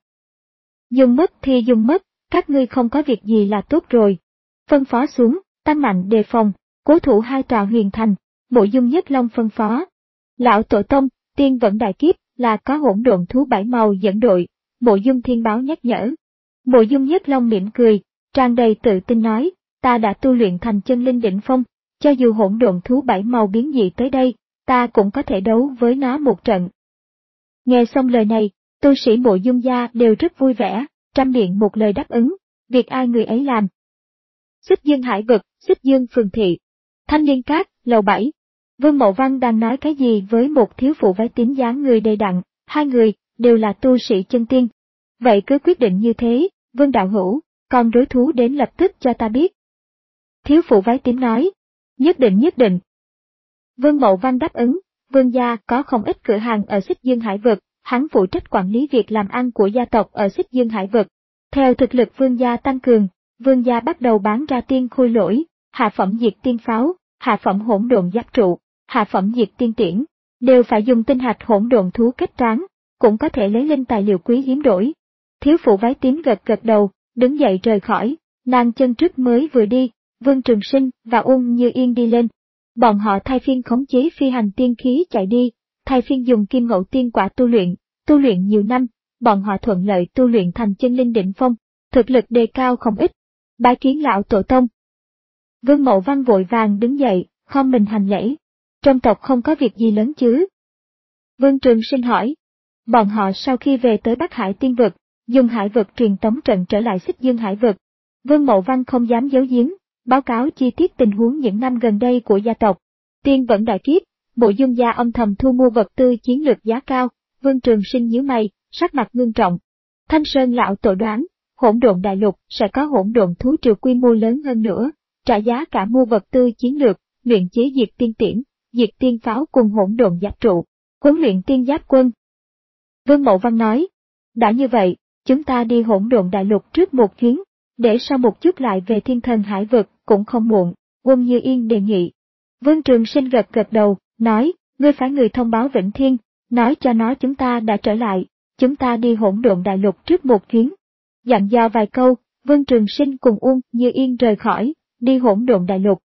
Dùng mất thì dùng mất, các ngươi không có việc gì là tốt rồi. Phân phó xuống, tăng mạnh đề phòng, cố thủ hai tòa huyền thành. Mộ Dung Nhất Long phân phó. Lão tổ tông, tiên vẫn đại kiếp là có hỗn độn thú bảy màu dẫn đội. Mộ Dung Thiên Báo nhắc nhở. Mộ Dung Nhất Long mỉm cười, tràn đầy tự tin nói, ta đã tu luyện thành chân linh đỉnh phong, cho dù hỗn độn thú bảy màu biến dị tới đây, ta cũng có thể đấu với nó một trận. Nghe xong lời này, tu sĩ Mộ Dung gia đều rất vui vẻ, trăm miệng một lời đáp ứng, việc ai người ấy làm. Xích Dương Hải vực, Xích Dương phường thị, Thanh Liên Các, lầu bảy. Vương Mậu Văn đang nói cái gì với một thiếu phụ váy tím dáng người đầy đặn, hai người đều là tu sĩ chân tiên. Vậy cứ quyết định như thế, Vương đạo hữu, còn đối thú đến lập tức cho ta biết. Thiếu phụ váy tím nói, nhất định nhất định. Vương Mậu Văn đáp ứng, Vương gia có không ít cửa hàng ở Xích Dương Hải vực, hắn phụ trách quản lý việc làm ăn của gia tộc ở Xích Dương Hải vực. Theo thực lực Vương gia tăng cường, Vương gia bắt đầu bán ra tiên khôi lỗi, hạ phẩm diệt tiên pháo, hạ phẩm hỗn độn giáp trụ, hạ phẩm diệt tiên tiễn, đều phải dùng tinh hạch hỗn độn thú kết toán, cũng có thể lấy linh tài liệu quý hiếm đổi. Thiếu phụ váy tím gật gật đầu, đứng dậy rời khỏi, nàng chân trước mới vừa đi, Vương Trường Sinh và Ung Như Yên đi lên. Bọn họ thay phiên khống chế phi hành tiên khí chạy đi, thay phiên dùng kim ngẫu tiên quả tu luyện, tu luyện nhiều năm, bọn họ thuận lợi tu luyện thành chân linh đỉnh phong, thực lực đề cao không ít. Bái kiến lão tổ tông. Vương Mậu Văn vội vàng đứng dậy, khom mình hành lễ. Trong tộc không có việc gì lớn chứ? Vương Trường Sinh hỏi. Bọn họ sau khi về tới Bắc Hải tiên vực, dùng hải vực truyền tống trận trở lại Xích Dương Hải vực. Vương Mậu Văn không dám giấu giếm, báo cáo chi tiết tình huống những năm gần đây của gia tộc. Tiên vẫn đại kiếp, Mộ Dung gia âm thầm thu mua vật tư chiến lược giá cao. Vương Trường Sinh nhíu mày, sắc mặt ngưng trọng. Thanh Sơn lão tổ đoán, hỗn độn đại lục sẽ có hỗn độn thú triều quy mô lớn hơn nữa, trả giá cả mua vật tư chiến lược, luyện chế diệt tiên tiễn, diệt tiên pháo cùng hỗn độn giáp trụ, huấn luyện tiên giáp quân. Vương Mậu Văn nói, đã như vậy, chúng ta đi hỗn độn đại lục trước một chuyến, để sau một chút lại về thiên thần hải vực cũng không muộn. Ung Như Yên đề nghị. Vương Trường Sinh gật gật đầu, nói, ngươi phải người thông báo Vĩnh Thiên, nói cho nó chúng ta đã trở lại, chúng ta đi Hỗn Độn Đại Lục trước một chuyến. Dặn dò vài câu, Vương Trường Sinh cùng Uông Như Yên rời khỏi, đi Hỗn Độn Đại Lục.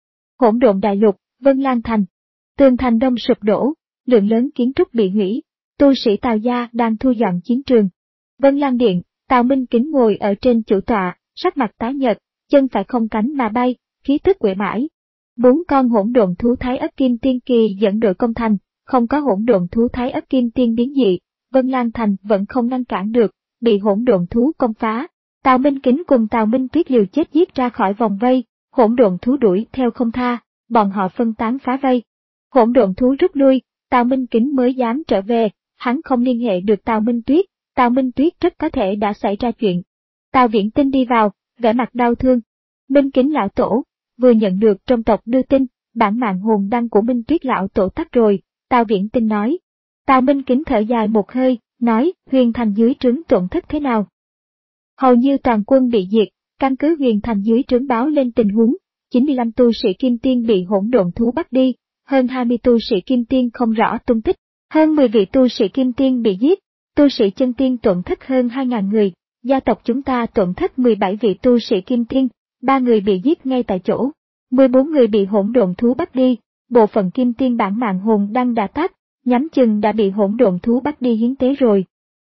Hỗn Độn Đại Lục, Vân Lan Thành. Tường thành đông sụp đổ, lượng lớn kiến trúc bị hủy, tu sĩ Tào gia đang thu dọn chiến trường. Vân Lan Điện, Tào Minh Kính ngồi ở trên chủ tọa, sắc mặt tái nhợt, chân phải không cánh mà bay, khí tức uể mãi. Bốn con hỗn độn thú Thái Ất Kim Tiên Kỳ dẫn đội công thành, không có hỗn độn thú Thái Ất Kim Tiên biến dị, Vân Lan Thành vẫn không ngăn cản được, bị hỗn độn thú công phá. Tào Minh Kính cùng Tào Minh Tuyết liều chết giết ra khỏi vòng vây, hỗn độn thú đuổi theo không tha, bọn họ phân tán phá vây. Hỗn độn thú rút lui, Tào Minh Kính mới dám trở về, hắn không liên hệ được Tào Minh Tuyết, Tào Minh Tuyết rất có thể đã xảy ra chuyện. Tào Viễn Tinh đi vào, vẻ mặt đau thương. Minh Kính lão tổ, vừa nhận được trong tộc đưa tin, bản mạng hồn đăng của Minh Tuyết lão tổ tắt rồi, Tào Viễn Tinh nói. Tào Minh Kính thở dài một hơi, nói, Huyền Thành dưới trướng tổn thất thế nào? Hầu như toàn quân bị diệt, căn cứ Huyền Thành dưới trướng báo lên tình huống, chín mươi lăm tu sĩ Kim Tiên bị hỗn độn thú bắt đi, hơn hai mươi tu sĩ Kim Tiên không rõ tung tích, hơn mười vị tu sĩ Kim Tiên bị giết, tu sĩ chân tiên tổn thất hơn hai nghìn người, gia tộc chúng ta tổn thất mười bảy vị tu sĩ Kim Tiên, ba người bị giết ngay tại chỗ, mười bốn người bị hỗn độn thú bắt đi, bộ phận Kim Tiên bản mạng hồn đăng đã tắt, nhắm chừng đã bị hỗn độn thú bắt đi hiến tế rồi.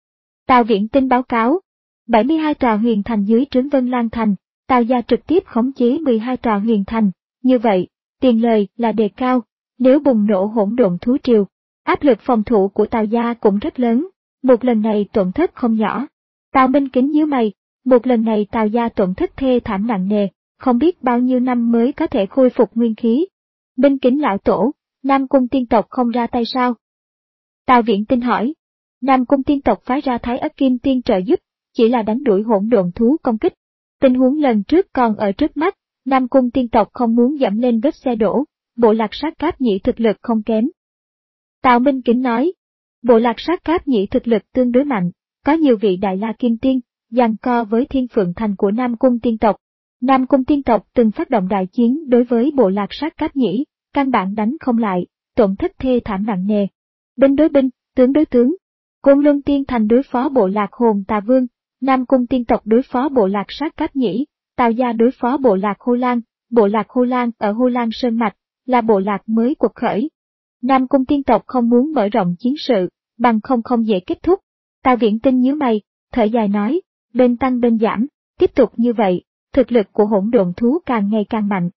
Tào Viễn Tinh báo cáo, bảy mươi hai tòa huyền thành dưới trướng Vân Lan Thành, Tào gia trực tiếp khống chế mười hai tòa huyền thành, như vậy, tiền lời là đề cao, nếu bùng nổ hỗn độn thú triều, áp lực phòng thủ của Tào gia cũng rất lớn, một lần này tổn thất không nhỏ. Tào Minh Kính nhíu mày, một lần này Tào gia tổn thất thê thảm nặng nề, không biết bao nhiêu năm mới có thể khôi phục nguyên khí. Minh Kính lão tổ, Nam Cung tiên tộc không ra tay sao? Tào Viễn Tinh hỏi. Nam Cung tiên tộc phái ra Thái Ất Kim Tiên trợ giúp, chỉ là đánh đuổi hỗn độn thú công kích. Tình huống lần trước còn ở trước mắt, Nam Cung tiên tộc không muốn dẫm lên vết xe đổ, bộ lạc sát cáp nhĩ thực lực không kém. Tào Minh Kính nói, bộ lạc sát cáp nhĩ thực lực tương đối mạnh, có nhiều vị đại la kim tiên, giằng co với Thiên Phượng Thành của Nam Cung tiên tộc. Nam Cung tiên tộc từng phát động đại chiến đối với bộ lạc sát cáp nhĩ, căn bản đánh không lại, tổn thất thê thảm nặng nề. Binh đối binh, tướng đối tướng. Côn Luân Tiên Thành đối phó bộ lạc Hồn Tà Vương, Nam Cung tiên tộc đối phó bộ lạc sát cáp nhĩ, Tào gia đối phó bộ lạc Hô Lan, bộ lạc Hô Lan ở Hô Lan Sơn Mạch, là bộ lạc mới cuộc khởi. Nam Cung tiên tộc không muốn mở rộng chiến sự, bằng không không dễ kết thúc. Tào Viễn Tinh nhíu mày, thở dài nói, bên tăng bên giảm, tiếp tục như vậy, thực lực của hỗn độn thú càng ngày càng mạnh.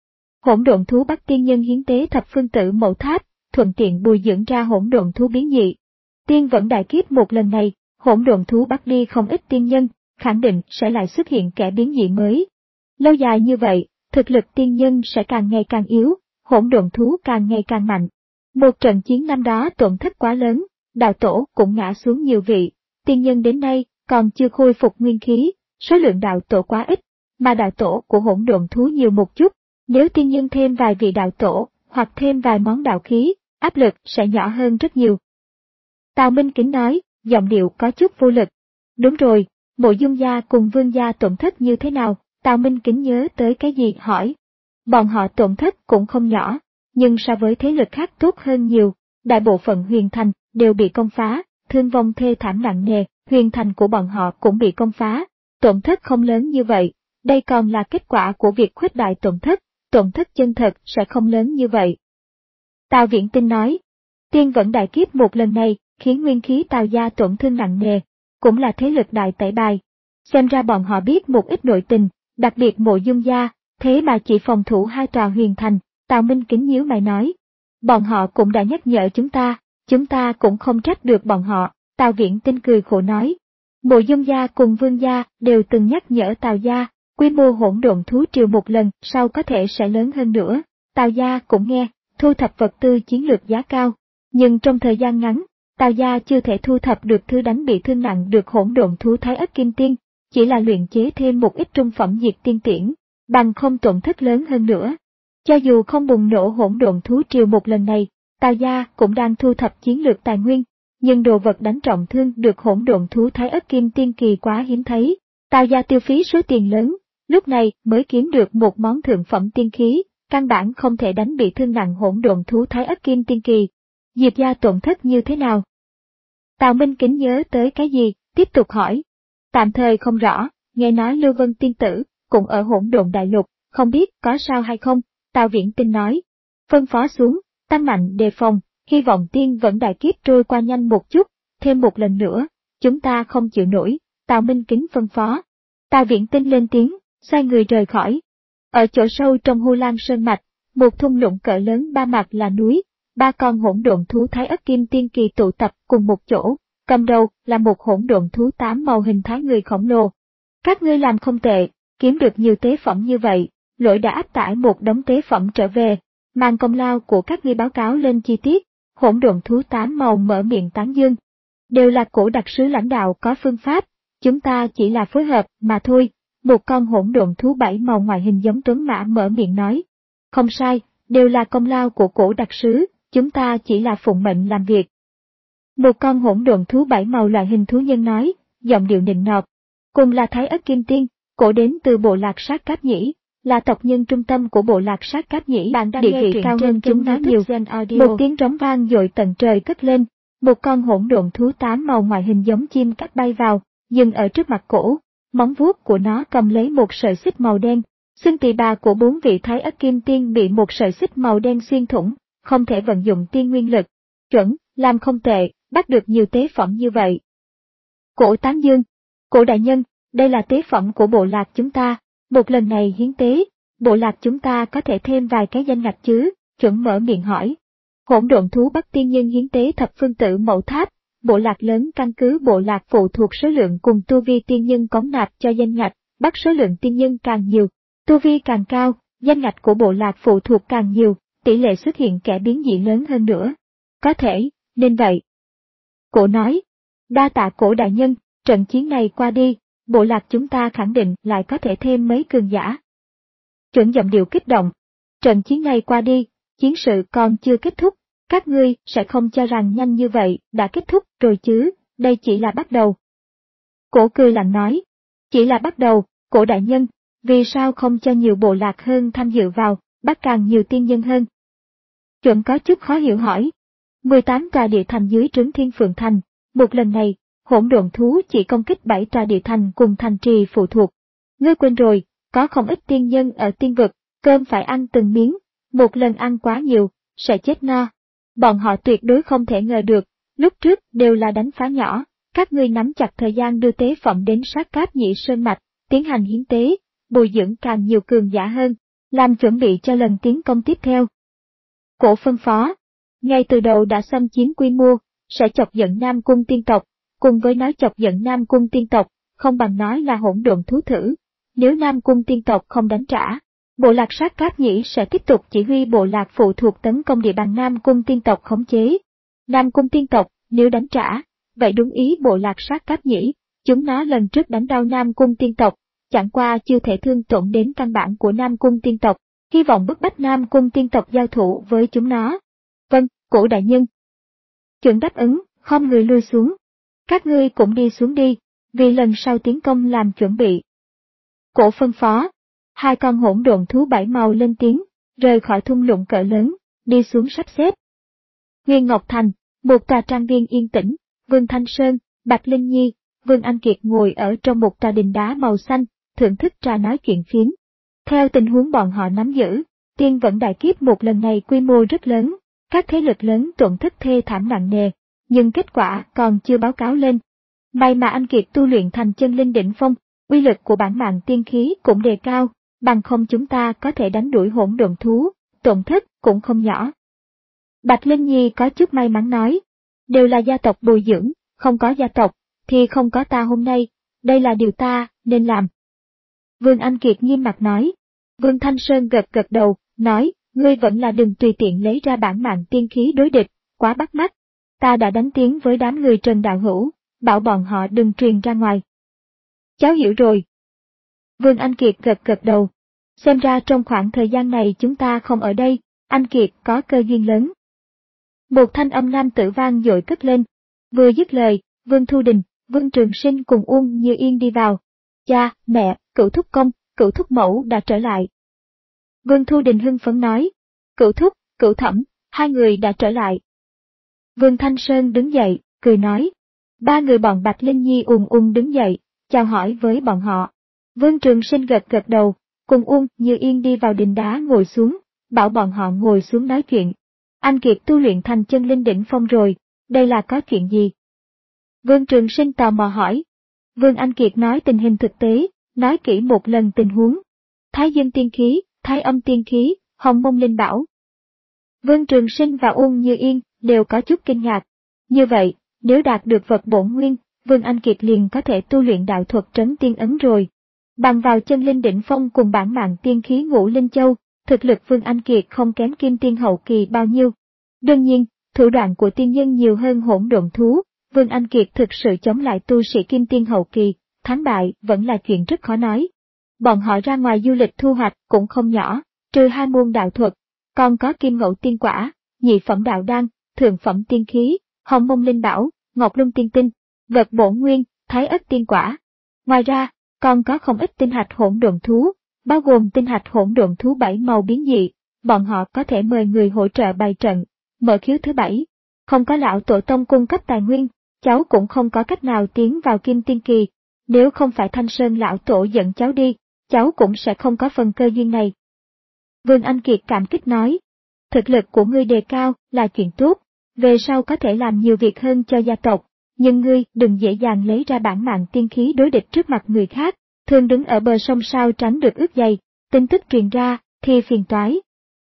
Hỗn độn thú bắt tiên nhân hiến tế thập phương tự mẫu tháp, thuận tiện bồi dưỡng ra hỗn độn thú biến dị. Tiên vẫn đại kiếp một lần này, hỗn độn thú bắt đi không ít tiên nhân, khẳng định sẽ lại xuất hiện kẻ biến dị mới. Lâu dài như vậy, thực lực tiên nhân sẽ càng ngày càng yếu, hỗn độn thú càng ngày càng mạnh. Một trận chiến năm đó tổn thất quá lớn, đạo tổ cũng ngã xuống nhiều vị, tiên nhân đến nay còn chưa khôi phục nguyên khí, số lượng đạo tổ quá ít, mà đạo tổ của hỗn độn thú nhiều một chút, nếu tiên nhân thêm vài vị đạo tổ, hoặc thêm vài món đạo khí, áp lực sẽ nhỏ hơn rất nhiều. Tào Minh Kính nói, giọng điệu có chút vô lực. Đúng rồi, Mộ Dung gia cùng Vương gia tổn thất như thế nào? Tào Minh Kính nhớ tới cái gì hỏi. Bọn họ tổn thất cũng không nhỏ, nhưng so với thế lực khác tốt hơn nhiều, đại bộ phận huyền thành đều bị công phá, thương vong thê thảm nặng nề, huyền thành của bọn họ cũng bị công phá, tổn thất không lớn như vậy, đây còn là kết quả của việc khuếch đại tổn thất, tổn thất chân thật sẽ không lớn như vậy. Tào Viễn Tinh nói, tiên vẫn đại kiếp một lần này, khiến nguyên khí Tào gia tổn thương nặng nề, cũng là thế lực đại tẩy bài. Xem ra bọn họ biết một ít nội tình, đặc biệt Mộ Dung gia, thế mà chỉ phòng thủ hai tòa huyền thành, Tào Minh Kính nhíu mày nói. Bọn họ cũng đã nhắc nhở chúng ta, chúng ta cũng không trách được bọn họ, Tào Viễn Tinh cười khổ nói. Mộ Dung gia cùng Vương gia đều từng nhắc nhở Tào gia, quy mô hỗn độn thú triều một lần sau có thể sẽ lớn hơn nữa, Tào gia cũng nghe, thu thập vật tư chiến lược giá cao, nhưng trong thời gian ngắn, Tào gia chưa thể thu thập được thứ đánh bị thương nặng được hỗn độn thú Thái Ất Kim Tiên, chỉ là luyện chế thêm một ít trung phẩm diệt tiên tiễn, bằng không tổn thất lớn hơn nữa. Cho dù không bùng nổ hỗn độn thú triều một lần này, Tào gia cũng đang thu thập chiến lược tài nguyên, nhưng đồ vật đánh trọng thương được hỗn độn thú Thái Ất Kim Tiên kỳ quá hiếm thấy. Tào gia tiêu phí số tiền lớn, lúc này mới kiếm được một món thượng phẩm tiên khí, căn bản không thể đánh bị thương nặng hỗn độn thú Thái Ất Kim Tiên kỳ. Diệp gia tổn thất như thế nào? Tào Minh Kính nhớ tới cái gì, tiếp tục hỏi. Tạm thời không rõ, nghe nói Lưu Vân tiên tử, cũng ở Hỗn Độn Đại Lục, không biết có sao hay không, Tào Viễn Tinh nói. Phân phó xuống, tăng mạnh đề phòng, hy vọng tiên vẫn đại kiếp trôi qua nhanh một chút, thêm một lần nữa, chúng ta không chịu nổi, Tào Minh Kính phân phó. Tào Viễn Tinh lên tiếng, xoay người rời khỏi. Ở chỗ sâu trong Hu Lan Sơn Mạch, một thung lũng cỡ lớn ba mặt là núi, ba con hỗn độn thú Thái Ất Kim Tiên Kỳ tụ tập cùng một chỗ, cầm đầu là một hỗn độn thú tám màu hình thái người khổng lồ. Các ngươi làm không tệ, kiếm được nhiều tế phẩm như vậy, Lỗi đã áp tải một đống tế phẩm trở về, mang công lao của các ngươi báo cáo lên chi tiết. Hỗn độn thú tám màu mở miệng tán dương. Đều là cổ đặc sứ lãnh đạo có phương pháp, chúng ta chỉ là phối hợp mà thôi. Một con hỗn độn thú bảy màu ngoại hình giống tuấn mã mở miệng nói. Không sai, đều là công lao của cổ đặc sứ, chúng ta chỉ là phụng mệnh làm việc. Một con hỗn độn thú bảy màu loại hình thú nhân nói, giọng điệu nịnh nọt. Cùng là Thái Ất Kim Tiên, cổ đến từ bộ lạc Sát Cáp Nhĩ, là tộc nhân trung tâm của bộ lạc Sát Cáp Nhĩ, địa vị cao hơn chúng nó nhiều. Một tiếng trống vang dội tận trời cất lên, một con hỗn độn thú tám màu ngoại hình giống chim cắt bay vào, dừng ở trước mặt cổ, móng vuốt của nó cầm lấy một sợi xích màu đen. Xương tỳ bà của bốn vị Thái Ất Kim Tiên bị một sợi xích màu đen xuyên thủng, không thể vận dụng tiên nguyên lực. Chuẩn, làm không tệ, bắt được nhiều tế phẩm như vậy. Cổ tán dương, cổ đại nhân, đây là tế phẩm của bộ lạc chúng ta, một lần này hiến tế, bộ lạc chúng ta có thể thêm vài cái danh ngạch chứ, Chuẩn mở miệng hỏi. Hỗn độn thú bắt tiên nhân hiến tế thập phương tự mẫu tháp, bộ lạc lớn căn cứ bộ lạc phụ thuộc số lượng cùng tu vi tiên nhân cống nạp cho danh ngạch, bắt số lượng tiên nhân càng nhiều, tu vi càng cao, danh ngạch của bộ lạc phụ thuộc càng nhiều, tỷ lệ xuất hiện kẻ biến dị lớn hơn nữa. Có thể, nên vậy. Cổ nói, đa tạ cổ đại nhân, trận chiến này qua đi, bộ lạc chúng ta khẳng định lại có thể thêm mấy cường giả. Chuẩn giọng điệu kích động, trận chiến này qua đi, chiến sự còn chưa kết thúc, các ngươi sẽ không cho rằng nhanh như vậy đã kết thúc rồi chứ, đây chỉ là bắt đầu. Cổ cười lạnh nói, chỉ là bắt đầu, cổ đại nhân, vì sao không cho nhiều bộ lạc hơn tham dự vào, bắt càng nhiều tiên nhân hơn? Chuẩn có chút khó hiểu hỏi. mười tám tòa địa thành dưới trướng Thiên Phượng Thành, một lần này, hỗn độn thú chỉ công kích bảy tòa địa thành cùng thành trì phụ thuộc. Ngươi quên rồi, có không ít tiên nhân ở tiên vực, cơm phải ăn từng miếng, một lần ăn quá nhiều, sẽ chết no. Bọn họ tuyệt đối không thể ngờ được, lúc trước đều là đánh phá nhỏ, các ngươi nắm chặt thời gian đưa tế phẩm đến Sát Cáp Nhĩ Sơn Mạch, tiến hành hiến tế, bồi dưỡng càng nhiều cường giả hơn, làm chuẩn bị cho lần tiến công tiếp theo. Cổ phân phó, ngay từ đầu đã xâm chiếm quy mô, sẽ chọc giận Nam Cung tiên tộc, cùng với nói chọc giận Nam Cung tiên tộc, không bằng nói là hỗn độn thú thử. Nếu Nam Cung tiên tộc không đánh trả, bộ lạc Sát Cáp Nhĩ sẽ tiếp tục chỉ huy bộ lạc phụ thuộc tấn công địa bàn Nam Cung tiên tộc khống chế. Nam Cung tiên tộc, nếu đánh trả, vậy đúng ý bộ lạc Sát Cáp Nhĩ, chúng nó lần trước đánh đau Nam Cung tiên tộc, chẳng qua chưa thể thương tổn đến căn bản của Nam Cung tiên tộc, hy vọng bức bách Nam Cung tiên tộc giao thủ với chúng nó. Vâng, cổ đại nhân. Chuẩn đáp ứng, không người lui xuống. Các ngươi cũng đi xuống đi, vì lần sau tiến công làm chuẩn bị. Cổ phân phó, hai con hỗn độn thú bảy màu lên tiếng, rời khỏi thung lũng cỡ lớn, đi xuống sắp xếp. Nguyên Ngọc Thành, một tòa trang viên yên tĩnh, Vương Thanh Sơn, Bạch Linh Nhi, Vương Anh Kiệt ngồi ở trong một tòa đình đá màu xanh, thưởng thức trà nói chuyện phiếm. Theo tình huống bọn họ nắm giữ, tiên vẫn đại kiếp một lần này quy mô rất lớn, các thế lực lớn tổn thất thê thảm nặng nề, nhưng kết quả còn chưa báo cáo lên. May mà Anh Kiệt tu luyện thành chân linh đỉnh phong, uy lực của bản mạng tiên khí cũng đề cao, bằng không chúng ta có thể đánh đuổi hỗn độn thú, tổn thất cũng không nhỏ. Bạch Linh Nhi có chút may mắn nói, đều là gia tộc bồi dưỡng, không có gia tộc, thì không có ta hôm nay, đây là điều ta nên làm. Vương Anh Kiệt nghiêm mặt nói. Vương Thanh Sơn gật gật đầu, nói, ngươi vẫn là đừng tùy tiện lấy ra bản mạng tiên khí đối địch, quá bắt mắt. Ta đã đánh tiếng với đám người Trần Đạo Hữu, bảo bọn họ đừng truyền ra ngoài. Cháu hiểu rồi. Vương Anh Kiệt gật gật đầu. Xem ra trong khoảng thời gian này chúng ta không ở đây, Anh Kiệt có cơ duyên lớn. Một thanh âm nam tử vang dội cất lên. Vừa dứt lời, Vương Thu Đình, Vương Trường Sinh cùng Uông Như Yên đi vào. Cha, mẹ, Cửu thúc công, Cửu thúc mẫu đã trở lại. Vương Thu Đình hưng phấn nói. Cửu thúc, Cửu thẩm, hai người đã trở lại. Vương Thanh Sơn đứng dậy, cười nói, Ba người bọn Bạch Linh Nhi ùn ùn đứng dậy, chào hỏi với bọn họ. Vương Trường Sinh gật gật đầu, cùng Uông Như Yên đi vào đình đá ngồi xuống, bảo bọn họ ngồi xuống nói chuyện. Anh Kiệt tu luyện thành chân linh đỉnh phong rồi, đây là có chuyện gì? Vương Trường Sinh tò mò hỏi. Vương Anh Kiệt nói tình hình thực tế, nói kỹ một lần tình huống. Thái Dương tiên khí, Thái Âm tiên khí, Hồng Mông linh bảo. Vương Trường Sinh và Uông Như Yên đều có chút kinh ngạc. Như vậy, nếu đạt được vật bổn nguyên, Vương Anh Kiệt liền có thể tu luyện đạo thuật trấn tiên ấn rồi. Bằng vào chân linh đỉnh phong cùng bản mạng tiên khí ngũ linh châu, thực lực Vương Anh Kiệt không kém kim tiên hậu kỳ bao nhiêu. Đương nhiên, thủ đoạn của tiên nhân nhiều hơn hỗn độn thú, Vương Anh Kiệt thực sự chống lại tu sĩ kim tiên hậu kỳ, thắng bại vẫn là chuyện rất khó nói. Bọn họ ra ngoài du lịch thu hoạch cũng không nhỏ, trừ hai môn đạo thuật, còn có kim ngẫu tiên quả, nhị phẩm đạo đan, thượng phẩm tiên khí, hồng mông linh bảo, ngọc luân tiên tinh, vật bổn nguyên, thái ất tiên quả. Ngoài ra, còn có không ít tinh hạch hỗn độn thú, bao gồm tinh hạch hỗn độn thú bảy màu biến dị, bọn họ có thể mời người hỗ trợ bày trận, mở khiếu thứ bảy. Không có lão tổ tông cung cấp tài nguyên, cháu cũng không có cách nào tiến vào kim tiên kỳ, nếu không phải Thanh Sơn lão tổ dẫn cháu đi, cháu cũng sẽ không có phần cơ duyên này. Vương Anh Kiệt cảm kích nói, thực lực của ngươi đề cao là chuyện tốt, về sau có thể làm nhiều việc hơn cho gia tộc, nhưng ngươi đừng dễ dàng lấy ra bản mạng tiên khí đối địch trước mặt người khác, thường đứng ở bờ sông sao tránh được ướt dày, tin tức truyền ra thì phiền toái.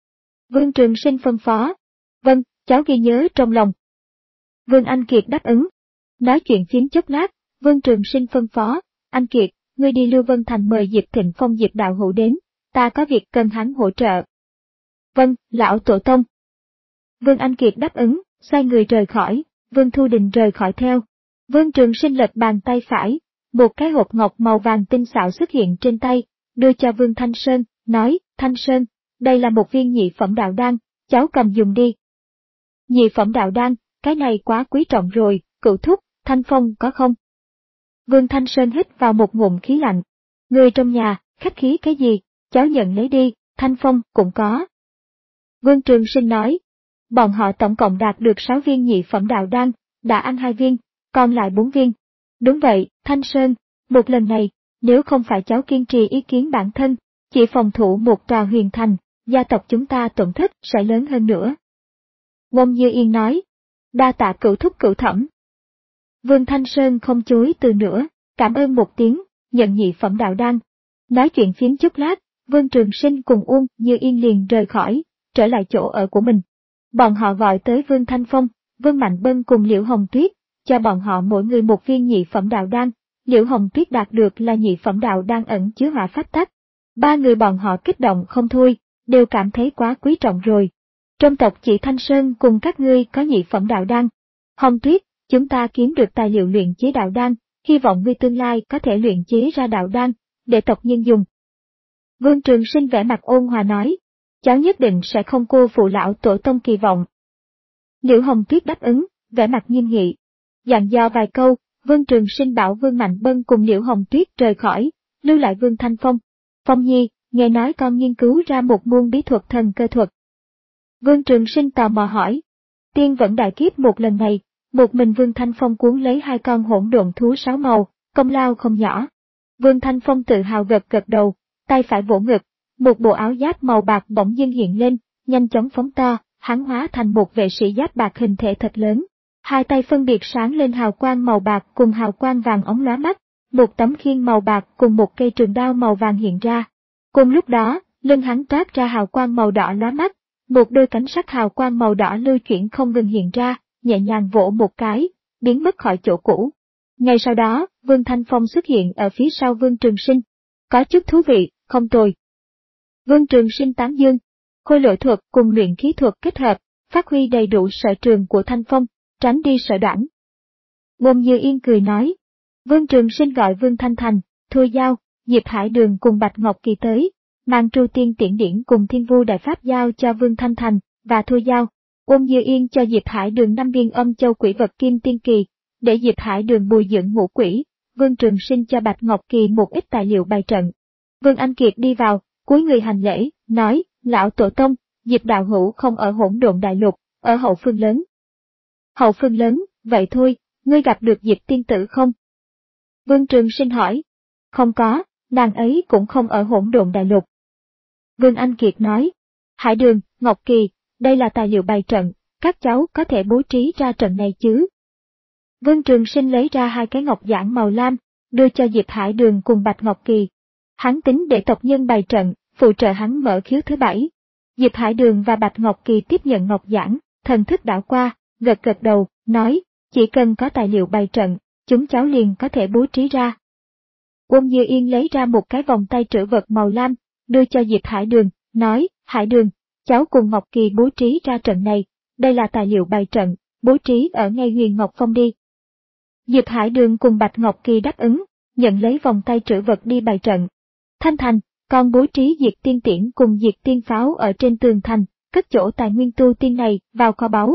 Vương Trường Sinh phân phó, vâng, cháu ghi nhớ trong lòng. Vương Anh Kiệt đáp ứng. Nói chuyện phiếm chốc lát, Vương Trường Sinh phân phó, Anh Kiệt, ngươi đi Lưu Vân Thành mời Diệp Thịnh Phong Diệp đạo hữu đến, ta có việc cần hắn hỗ trợ. Vâng, lão tổ tông. Vương Anh Kiệt đáp ứng, xoay người rời khỏi, Vương Thu Đình rời khỏi theo. Vương Trường Sinh lật bàn tay phải, một cái hộp ngọc màu vàng tinh xảo xuất hiện trên tay, đưa cho Vương Thanh Sơn, nói, Thanh Sơn, đây là một viên nhị phẩm đạo đan, cháu cầm dùng đi. Nhị phẩm đạo đan, cái này quá quý trọng rồi, cựu thúc, Thanh Phong có không? Vương Thanh Sơn hít vào một ngụm khí lạnh. Người trong nhà, khách khí cái gì, cháu nhận lấy đi, Thanh Phong cũng có. Vương Trường Sinh nói, bọn họ tổng cộng đạt được sáu viên nhị phẩm đạo đan, đã ăn hai viên, còn lại bốn viên. Đúng vậy, Thanh Sơn, một lần này, nếu không phải cháu kiên trì ý kiến bản thân, chỉ phòng thủ một tòa huyền thành, gia tộc chúng ta tổn thất sẽ lớn hơn nữa. Ngôn Như Yên nói, đa tạ cửu thúc cửu thẩm. Vương Thanh Sơn không chối từ nữa, cảm ơn một tiếng, nhận nhị phẩm đạo đan. Nói chuyện phiếm chút lát, Vương Trường Sinh cùng Uông Như Yên liền rời khỏi, trở lại chỗ ở của mình. Bọn họ gọi tới Vương Thanh Phong, Vương Mạnh Bân cùng Liễu Hồng Tuyết, cho bọn họ mỗi người một viên nhị phẩm đạo đan. Liễu Hồng Tuyết đạt được là nhị phẩm đạo đan ẩn chứa hỏa pháp tắc. Ba người bọn họ kích động không thôi, đều cảm thấy quá quý trọng rồi. Trong tộc chỉ Thanh Sơn cùng các ngươi có nhị phẩm đạo đan. Hồng Tuyết, chúng ta kiếm được tài liệu luyện chế đạo đan, hy vọng ngươi tương lai có thể luyện chế ra đạo đan, để tộc nhân dùng. Vương Trường Sinh vẻ mặt ôn hòa nói, cháu nhất định sẽ không cô phụ lão tổ tông kỳ vọng. Liễu Hồng Tuyết đáp ứng, vẻ mặt nghiêm nghị. Dặn dò vài câu, Vương Trường Sinh bảo Vương Mạnh Bân cùng Liễu Hồng Tuyết rời khỏi, lưu lại Vương Thanh Phong. Phong Nhi, nghe nói con nghiên cứu ra một môn bí thuật thần cơ thuật. Vương Trường Sinh tò mò hỏi. Tiên vẫn đại kiếp một lần này, một mình Vương Thanh Phong cuốn lấy hai con hỗn độn thú sáu màu, công lao không nhỏ. Vương Thanh Phong tự hào gật gật đầu, tay phải vỗ ngực, một bộ áo giáp màu bạc bỗng dưng hiện lên, nhanh chóng phóng to, hắn hóa thành một vệ sĩ giáp bạc hình thể thật lớn. Hai tay phân biệt sáng lên hào quang màu bạc cùng hào quang vàng óng lóa mắt, một tấm khiên màu bạc cùng một cây trường đao màu vàng hiện ra. Cùng lúc đó, lưng hắn toát ra hào quang màu đỏ lóa mắt, một đôi cánh sắt hào quang màu đỏ lưu chuyển không ngừng hiện ra, nhẹ nhàng vỗ một cái, biến mất khỏi chỗ cũ. Ngay sau đó, Vương Thanh Phong xuất hiện ở phía sau Vương Trường Sinh. Có chút thú vị, không tồi. Vương Trường Sinh tán dương, khôi lỗi thuật cùng luyện khí thuật kết hợp, phát huy đầy đủ sở trường của Thanh Phong, tránh đi sở đoản. Ngôn Như Yên cười nói, Vương Trường Sinh gọi Vương Thanh Thành, Thôi Giao, Diệp Hải Đường cùng Bạch Ngọc Kỳ tới, mang Tru Tiên Tiễn Điển cùng Thiên Vu Đại Pháp giao cho Vương Thanh Thành và Thôi Giao. Ngôn Như Yên cho Diệp Hải Đường năm viên âm châu quỷ vật kim tiên kỳ, để Diệp Hải Đường bồi dưỡng ngũ quỷ. Vương Trường Sinh cho Bạch Ngọc Kỳ một ít tài liệu bày trận. Vương Anh Kiệt đi vào, cúi người hành lễ, nói, lão tổ tông, Diệp đạo hữu không ở Hỗn Độn Đại Lục, ở hậu phương lớn. Hậu phương lớn, vậy thôi, ngươi gặp được Diệp tiên tử không? Vương Trường Sinh hỏi. Không có, nàng ấy cũng không ở Hỗn Độn Đại Lục. Vương Anh Kiệt nói. Hải Đường, Ngọc Kỳ, đây là tài liệu bày trận, các cháu có thể bố trí ra trận này chứ? Vương Trường Sinh lấy ra hai cái ngọc giản màu lam, đưa cho Diệp Hải Đường cùng Bạch Ngọc Kỳ. Hắn tính để tộc nhân bày trận, phụ trợ hắn mở khiếu thứ bảy. Diệp Hải Đường và Bạch Ngọc Kỳ tiếp nhận ngọc giản, thần thức đảo qua, gật gật đầu, nói, chỉ cần có tài liệu bày trận, chúng cháu liền có thể bố trí ra. Uông Như Yên lấy ra một cái vòng tay trữ vật màu lam, đưa cho Diệp Hải Đường, nói, Hải Đường, cháu cùng Ngọc Kỳ bố trí ra trận này, đây là tài liệu bày trận, bố trí ở ngay Huyền Ngọc Phong đi. Diệp Hải Đường cùng Bạch Ngọc Kỳ đáp ứng, nhận lấy vòng tay trữ vật đi bày trận. Thanh Thành, còn bố trí diệt tiên tiễn cùng diệt tiên pháo ở trên tường thành, cất chỗ tài nguyên tu tiên này vào kho báu.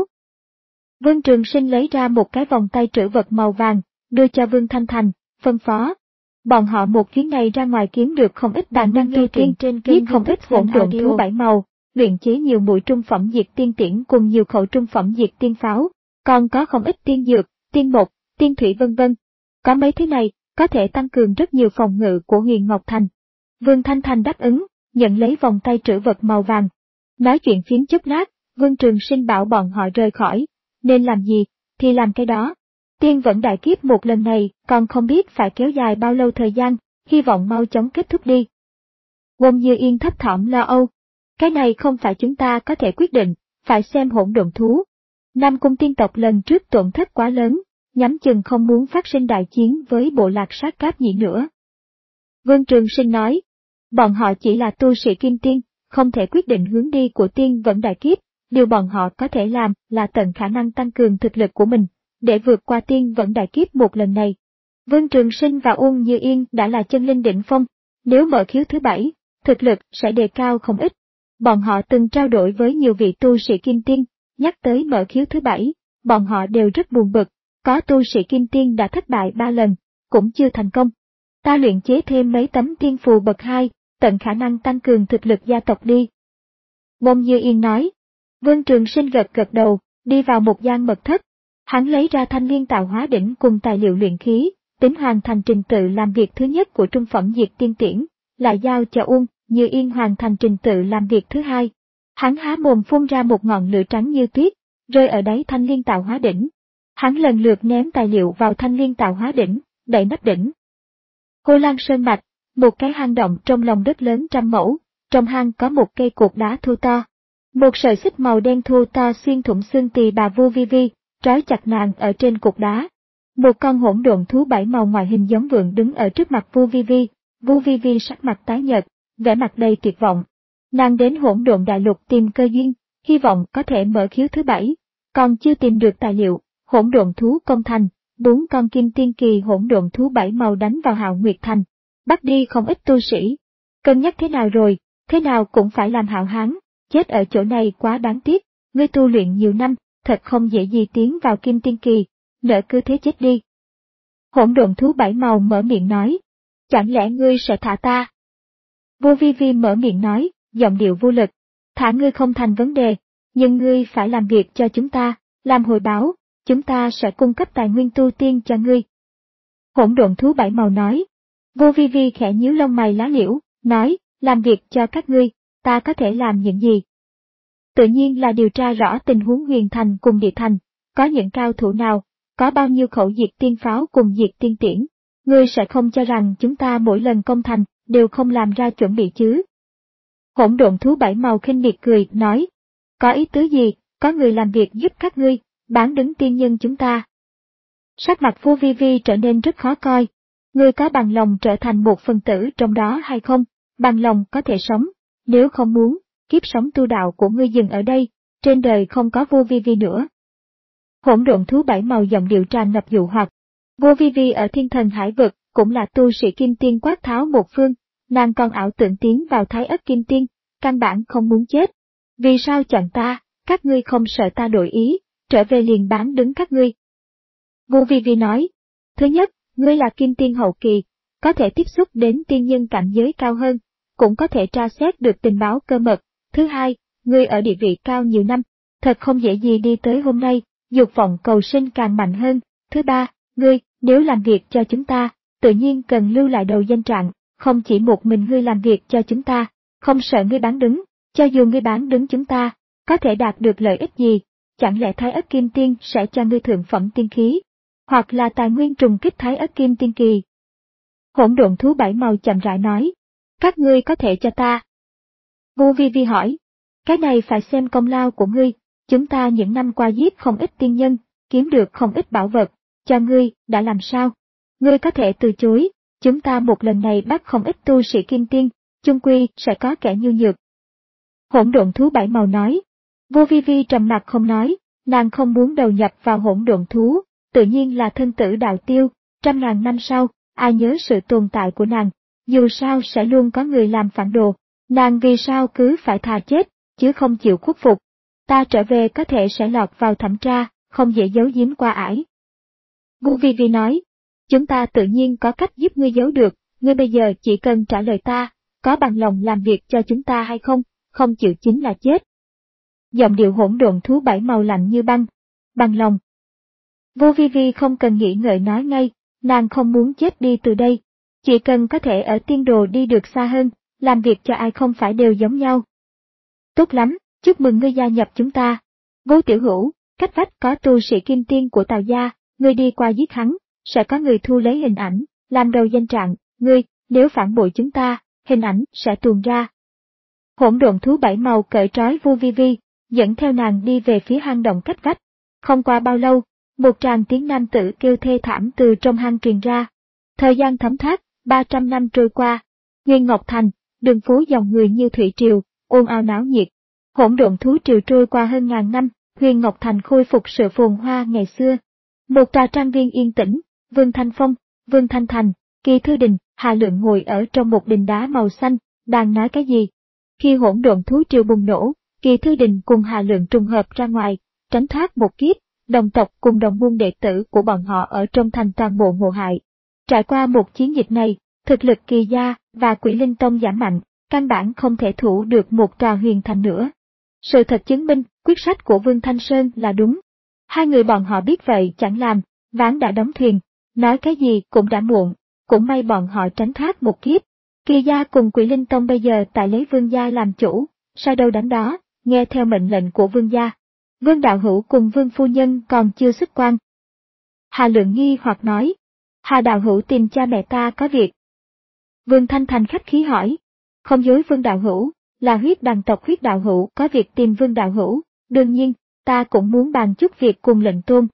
Vương Trường Sinh lấy ra một cái vòng tay trữ vật màu vàng, đưa cho Vương Thanh Thành, phân phó. Bọn họ một chuyến này ra ngoài kiếm được không ít đàn năng tu tiên, giết không ít hỗn độn thú bảy màu, luyện chế nhiều mũi trung phẩm diệt tiên tiễn cùng nhiều khẩu trung phẩm diệt tiên pháo, còn có không ít tiên dược, tiên bột, tiên thủy vân vân. Có mấy thứ này, có thể tăng cường rất nhiều phòng ngự của Huyền Ngọc Thành. Vương Thanh Thành đáp ứng, nhận lấy vòng tay trữ vật màu vàng. Nói chuyện phiếm chốc lát, Vương Trường Sinh bảo bọn họ rời khỏi, nên làm gì, thì làm cái đó. Tiên vẫn đại kiếp một lần này, còn không biết phải kéo dài bao lâu thời gian, hy vọng mau chóng kết thúc đi. Uông Như Yên thấp thỏm lo âu. Cái này không phải chúng ta có thể quyết định, phải xem hỗn độn thú. Nam Cung tiên tộc lần trước tổn thất quá lớn, nhắm chừng không muốn phát sinh đại chiến với bộ lạc sát cáp nhĩ nữa. Vương Trường Sinh nói, bọn họ chỉ là tu sĩ kim tiên, không thể quyết định hướng đi của tiên vẫn đại kiếp, điều bọn họ có thể làm là tận khả năng tăng cường thực lực của mình, để vượt qua tiên vẫn đại kiếp một lần này. Vương Trường Sinh và Uông Như Yên đã là chân linh đỉnh phong, nếu mở khiếu thứ bảy, thực lực sẽ đề cao không ít. Bọn họ từng trao đổi với nhiều vị tu sĩ kim tiên, nhắc tới mở khiếu thứ bảy, bọn họ đều rất buồn bực, có tu sĩ kim tiên đã thất bại ba lần, cũng chưa thành công. Ta luyện chế thêm mấy tấm tiên phù bậc hai, tận khả năng tăng cường thực lực gia tộc đi. Uông Như Yên nói. Vương Trường Sinh gật gật đầu, đi vào một gian mật thất. Hắn lấy ra thanh liên tạo hóa đỉnh cùng tài liệu luyện khí, tính hoàn thành trình tự làm việc thứ nhất của trung phẩm diệt tiên tiễn, lại giao cho Uông Như Yên hoàn thành trình tự làm việc thứ hai. Hắn há mồm phun ra một ngọn lửa trắng như tuyết, rơi ở đáy thanh liên tạo hóa đỉnh. Hắn lần lượt ném tài liệu vào thanh liên tạo hóa đỉnh, đậy nắp đỉnh. Cô Lan Sơn Mạch, một cái hang động trong lòng đất lớn trăm mẫu, trong hang có một cây cột đá thô to. Một sợi xích màu đen thô to xuyên thủng xương tỳ bà Vu Vi Vi, trói chặt nàng ở trên cột đá. Một con hỗn độn thú bảy màu ngoại hình giống vượn đứng ở trước mặt Vu Vi Vi, Vu Vi Vi sắc mặt tái nhợt, vẻ mặt đầy tuyệt vọng. Nàng đến hỗn độn đại lục tìm cơ duyên, hy vọng có thể mở khiếu thứ bảy, còn chưa tìm được tài liệu, hỗn độn thú công thành, bốn con kim tiên kỳ hỗn độn thú bảy màu đánh vào Hạo Nguyệt Thành, bắt đi không ít tu sĩ. Cân nhắc thế nào rồi, thế nào cũng phải làm Hạo Hán, chết ở chỗ này quá đáng tiếc, ngươi tu luyện nhiều năm, thật không dễ gì tiến vào kim tiên kỳ, nỡ cứ thế chết đi. Hỗn độn thú bảy màu mở miệng nói, chẳng lẽ ngươi sẽ thả ta? Vô Vi Vi mở miệng nói, giọng điệu vô lực, thả ngươi không thành vấn đề, nhưng ngươi phải làm việc cho chúng ta, làm hồi báo, chúng ta sẽ cung cấp tài nguyên tu tiên cho ngươi. Hỗn độn thú bảy màu nói. Vô Vi Vi khẽ nhíu lông mày lá liễu, nói, làm việc cho các ngươi, ta có thể làm những gì? Tự nhiên là điều tra rõ tình huống Huyền Thành cùng Địa Thành, có những cao thủ nào, có bao nhiêu khẩu diệt tiên pháo cùng diệt tiên tiễn. Ngươi sẽ không cho rằng chúng ta mỗi lần công thành, đều không làm ra chuẩn bị chứ? Hỗn độn thú bảy màu khinh miệt cười, nói, có ý tứ gì, có người làm việc giúp các ngươi, bán đứng tiên nhân chúng ta. Sắc mặt Vô Vi Vi trở nên rất khó coi. Ngươi có bằng lòng trở thành một phần tử trong đó hay không? Bằng lòng có thể sống, nếu không muốn, kiếp sống tu đạo của ngươi dừng ở đây, trên đời không có Vô Vi Vi nữa. Hỗn độn thú bảy màu giọng điệu tràn ngập dụ hoặc. Vô Vi Vi ở Thiên Thần Hải Vực cũng là tu sĩ kim tiên quát tháo một phương, nàng còn ảo tưởng tiến vào Thái Ất Kim Tiên, căn bản không muốn chết. Vì sao chọn ta, các ngươi không sợ ta đổi ý, trở về liền bán đứng các ngươi? Vô Vi Vi nói, thứ nhất, ngươi là kim tiên hậu kỳ, có thể tiếp xúc đến tiên nhân cảnh giới cao hơn, cũng có thể tra xét được tình báo cơ mật. Thứ hai, ngươi ở địa vị cao nhiều năm, thật không dễ gì đi tới hôm nay, dục vọng cầu sinh càng mạnh hơn, Thứ ba, ngươi, nếu làm việc cho chúng ta, tự nhiên cần lưu lại đầu danh trạng, không chỉ một mình ngươi làm việc cho chúng ta, không sợ ngươi bán đứng, cho dù ngươi bán đứng chúng ta, có thể đạt được lợi ích gì, chẳng lẽ Thái Ất Kim Tiên sẽ cho ngươi thượng phẩm tiên khí, hoặc là tài nguyên trùng kích Thái Ất Kim Tiên kỳ. Hỗn độn thú bảy màu chậm rãi nói, các ngươi có thể cho ta. Vô Vi Vi hỏi, cái này phải xem công lao của ngươi, chúng ta những năm qua giết không ít tiên nhân, kiếm được không ít bảo vật, cho ngươi, đã làm sao? Ngươi có thể từ chối, chúng ta một lần này bắt không ít tu sĩ kim tiên, chung quy sẽ có kẻ nhu nhược. Hỗn độn thú bảy màu nói, Vô Vi Vi trầm mặc không nói, nàng không muốn đầu nhập vào hỗn độn thú, tự nhiên là thân tử đạo tiêu, trăm ngàn năm sau, ai nhớ sự tồn tại của nàng, dù sao sẽ luôn có người làm phản đồ, nàng vì sao cứ phải thà chết, chứ không chịu khuất phục. Ta trở về có thể sẽ lọt vào thẩm tra, không dễ giấu giếm qua ải. Vô Vi Vi nói, chúng ta tự nhiên có cách giúp ngươi giấu được, ngươi bây giờ chỉ cần trả lời ta, có bằng lòng làm việc cho chúng ta hay không, không chịu chính là chết. Giọng điệu hỗn độn thú bảy màu lạnh như băng, bằng lòng. Vô Vi Vi không cần nghĩ ngợi nói ngay, nàng không muốn chết đi từ đây, chỉ cần có thể ở tiên đồ đi được xa hơn, làm việc cho ai không phải đều giống nhau. Tốt lắm, chúc mừng ngươi gia nhập chúng ta. Vô Tiểu Hữu, cách vách có tu sĩ kim tiên của Tào gia, ngươi đi qua giết hắn, sẽ có người thu lấy hình ảnh, làm đầu danh trạng, ngươi, nếu phản bội chúng ta, hình ảnh sẽ tuồn ra. Hỗn độn thú bảy màu cởi trói Vô Vi Vi, dẫn theo nàng đi về phía hang động cách vách. Không qua bao lâu, một tràng tiếng nam tử kêu thê thảm từ trong hang truyền ra. Thời gian thấm thoát, ba trăm năm trôi qua, Nguyên Ngọc Thành, đường phố dòng người như thủy triều, ồn ào náo nhiệt. Hỗn độn thú triều trôi qua hơn ngàn năm, Nguyên Ngọc Thành khôi phục sự phồn hoa ngày xưa. Một tòa trang viên yên tĩnh, Vương Thanh Phong, Vương Thanh Thành, Kỳ Thư Đình, Hà Lượng ngồi ở trong một đình đá màu xanh, đang nói cái gì. Khi hỗn độn thú triều bùng nổ, Kỳ Thư Đình cùng Hà Lượng trùng hợp ra ngoài, tránh thoát một kiếp, đồng tộc cùng đồng môn đệ tử của bọn họ ở trong thành toàn bộ ngộ hại. Trải qua một chiến dịch này, thực lực Kỳ gia và Quỷ Linh Tông giảm mạnh, căn bản không thể thủ được một tòa huyền thành nữa. Sự thật chứng minh, quyết sách của Vương Thanh Sơn là đúng. Hai người bọn họ biết vậy chẳng làm, ván đã đóng thuyền, nói cái gì cũng đã muộn, cũng may bọn họ tránh thoát một kiếp. Kỳ gia cùng Quỷ Linh Tông bây giờ tại lấy Vương gia làm chủ, sai đâu đánh đó, nghe theo mệnh lệnh của Vương gia. Vương đạo hữu cùng Vương phu nhân còn chưa xuất quan. Hà Lượng nghi hoặc nói, Hà đạo hữu tìm cha mẹ ta có việc. Vương Thanh Thành khách khí hỏi, không dối Vương đạo hữu, là huyết đằng tộc huyết đạo hữu có việc tìm Vương đạo hữu, đương nhiên, ta cũng muốn bàn chút việc cùng lệnh tôn.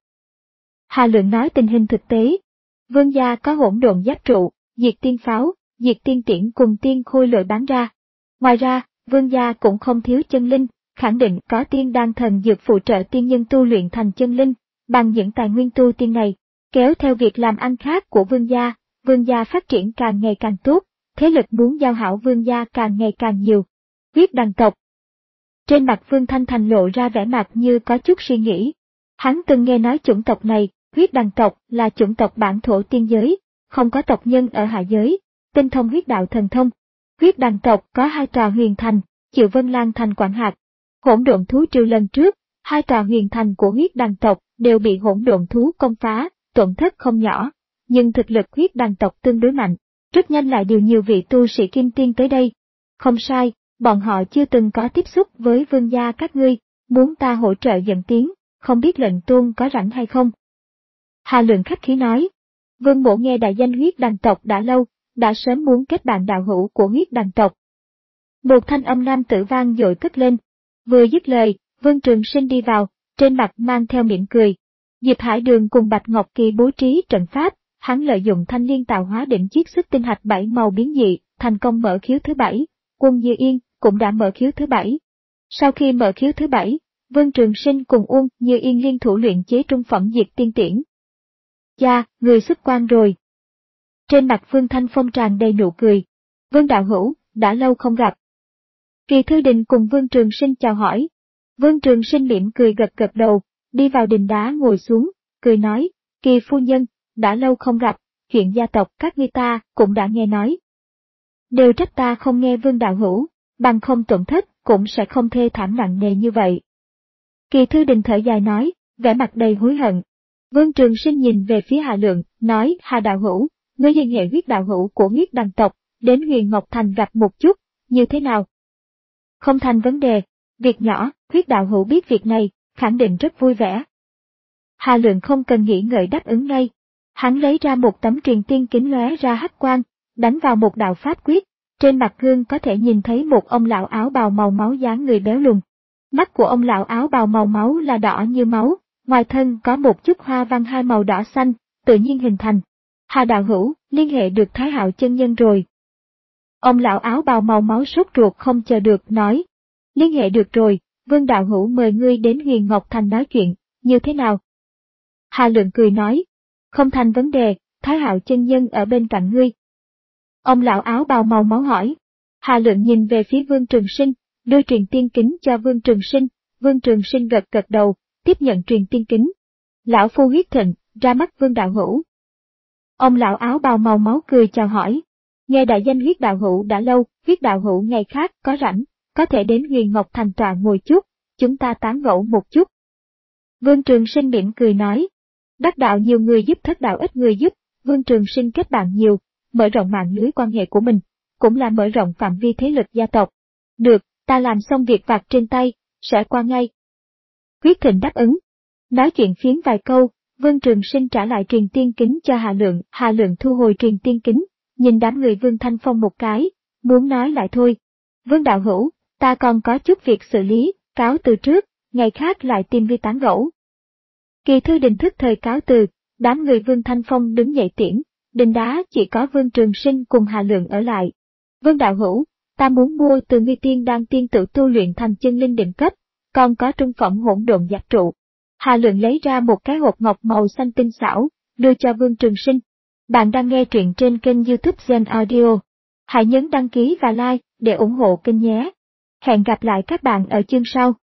Hà Lượng nói tình hình thực tế, Vương gia có hỗn độn giáp trụ, diệt tiên pháo, diệt tiên tiễn cùng tiên khôi lội bán ra. Ngoài ra, Vương gia cũng không thiếu chân linh, khẳng định có tiên đan thần dược phụ trợ tiên nhân tu luyện thành chân linh, bằng những tài nguyên tu tiên này, kéo theo việc làm ăn khác của Vương gia, Vương gia phát triển càng ngày càng tốt, thế lực muốn giao hảo Vương gia càng ngày càng nhiều. Huyết đằng tộc. Trên mặt Vương Thanh Thành lộ ra vẻ mặt như có chút suy nghĩ. Hắn từng nghe nói chủng tộc này, huyết đằng tộc là chủng tộc bản thổ tiên giới, không có tộc nhân ở hạ giới, tinh thông huyết đạo thần thông. Huyết đằng tộc có hai tòa huyền thành, chịu Vân Lan thành quản hạt. Hỗn độn thú triều lần trước, hai tòa huyền thành của huyết đằng tộc đều bị hỗn độn thú công phá, tổn thất không nhỏ, nhưng thực lực huyết đằng tộc tương đối mạnh, rất nhanh lại điều nhiều vị tu sĩ kim tiên tới đây. Không sai, bọn họ chưa từng có tiếp xúc với vương gia các ngươi, muốn ta hỗ trợ dẫn tiến, không biết lệnh tôn có rảnh hay không. Hà Lượng khách khí nói, Vương mộ nghe đại danh huyết đằng tộc đã lâu, đã sớm muốn kết bạn đạo hữu của huyết đằng tộc. Một thanh âm nam tử vang dội cất lên, vừa dứt lời, Vương Trường Sinh đi vào, trên mặt mang theo mỉm cười. Diệp Hải Đường cùng Bạch Ngọc Kỳ bố trí trận pháp, hắn lợi dụng thanh liên tạo hóa định chiết xuất tinh hạch bảy màu biến dị, thành công mở khiếu thứ bảy. Uông Như Yên cũng đã mở khiếu thứ bảy. Sau khi mở khiếu thứ bảy, Vương Trường Sinh cùng Uông Như Yên liên thủ luyện chế trung phẩm diệt tiên tiễn. Cha, người xuất quan rồi. Trên mặt Vương Thanh Phong tràn đầy nụ cười. Vương đạo hữu, đã lâu không gặp. Kỳ Thư Đình cùng Vương Trường Sinh chào hỏi. Vương Trường Sinh mỉm cười gật gật đầu, đi vào đình đá ngồi xuống, cười nói, Kỳ phu nhân, đã lâu không gặp, chuyện gia tộc các ngươi ta cũng đã nghe nói. Đều trách ta không nghe Vương đạo hữu, bằng không tổn thất cũng sẽ không thê thảm nặng nề như vậy. Kỳ Thư Đình thở dài nói, vẻ mặt đầy hối hận. Vương Trường Sinh nhìn về phía Hà Lượng, nói, Hà đạo hữu, ngươi liên hệ huyết đạo hữu của huyết đằng tộc, đến Huyền Ngọc Thành gặp một chút, như thế nào? Không thành vấn đề, việc nhỏ, huyết đạo hữu biết việc này, khẳng định rất vui vẻ. Hà Lượng không cần nghĩ ngợi đáp ứng ngay. Hắn lấy ra một tấm truyền tiên kính lóe ra hắc quang, đánh vào một đạo pháp quyết, trên mặt gương có thể nhìn thấy một ông lão áo bào màu máu dáng người béo lùn. Mắt của ông lão áo bào màu máu là đỏ như máu, ngoài thân có một chút hoa văn hai màu đỏ xanh, tự nhiên hình thành. Hà đạo hữu, liên hệ được Thái Hạo chân nhân rồi. Ông lão áo bào màu máu sốt ruột không chờ được nói. Liên hệ được rồi, Vương đạo hữu mời ngươi đến Huyền Ngọc Thành nói chuyện, như thế nào? Hà Lượng cười nói. Không thành vấn đề, Thái Hạo chân nhân ở bên cạnh ngươi. Ông lão áo bào màu máu hỏi. Hà Lượng nhìn về phía Vương Trường Sinh, đưa truyền tiên kính cho Vương Trường Sinh, Vương Trường Sinh gật gật đầu, tiếp nhận truyền tiên kính. Lão phu huyết thịnh, ra mắt Vương đạo hữu. Ông lão áo bào màu máu cười chào hỏi. Nghe đại danh huyết đạo hữu đã lâu, huyết đạo hữu ngày khác có rảnh, có thể đến Huyền Ngọc Thành tọa ngồi chút, chúng ta tán gẫu một chút. Vương Trường Sinh mỉm cười nói. Đắc đạo nhiều người giúp, thất đạo ít người giúp, Vương Trường Sinh kết bạn nhiều, mở rộng mạng lưới quan hệ của mình, cũng là mở rộng phạm vi thế lực gia tộc. Được, ta làm xong việc vặt trên tay, sẽ qua ngay. Huyết Thịnh đáp ứng. Nói chuyện phiếm vài câu, Vương Trường Sinh trả lại truyền tiên kính cho Hà Lượng, Hà Lượng thu hồi truyền tiên kính, nhìn đám người Vương Thanh Phong một cái, muốn nói lại thôi. Vương đạo hữu, ta còn có chút việc xử lý, cáo từ trước, ngày khác lại tìm vi tán gẫu. Kỳ thư đình thức thời cáo từ, đám người Vương Thanh Phong đứng dậy tiễn, đình đá chỉ có Vương Trường Sinh cùng Hà Lượng ở lại. Vương đạo hữu, ta muốn mua từ ngươi tiên đan tiên tự tu luyện thành chân linh đỉnh cấp, còn có trung phẩm hỗn độn giáp trụ. Hà Lượng lấy ra một cái hộp ngọc màu xanh tinh xảo, đưa cho Vương Trường Sinh. Bạn đang nghe truyện trên kênh YouTube Gen Audio. Hãy nhấn đăng ký và like để ủng hộ kênh nhé. Hẹn gặp lại các bạn ở chương sau.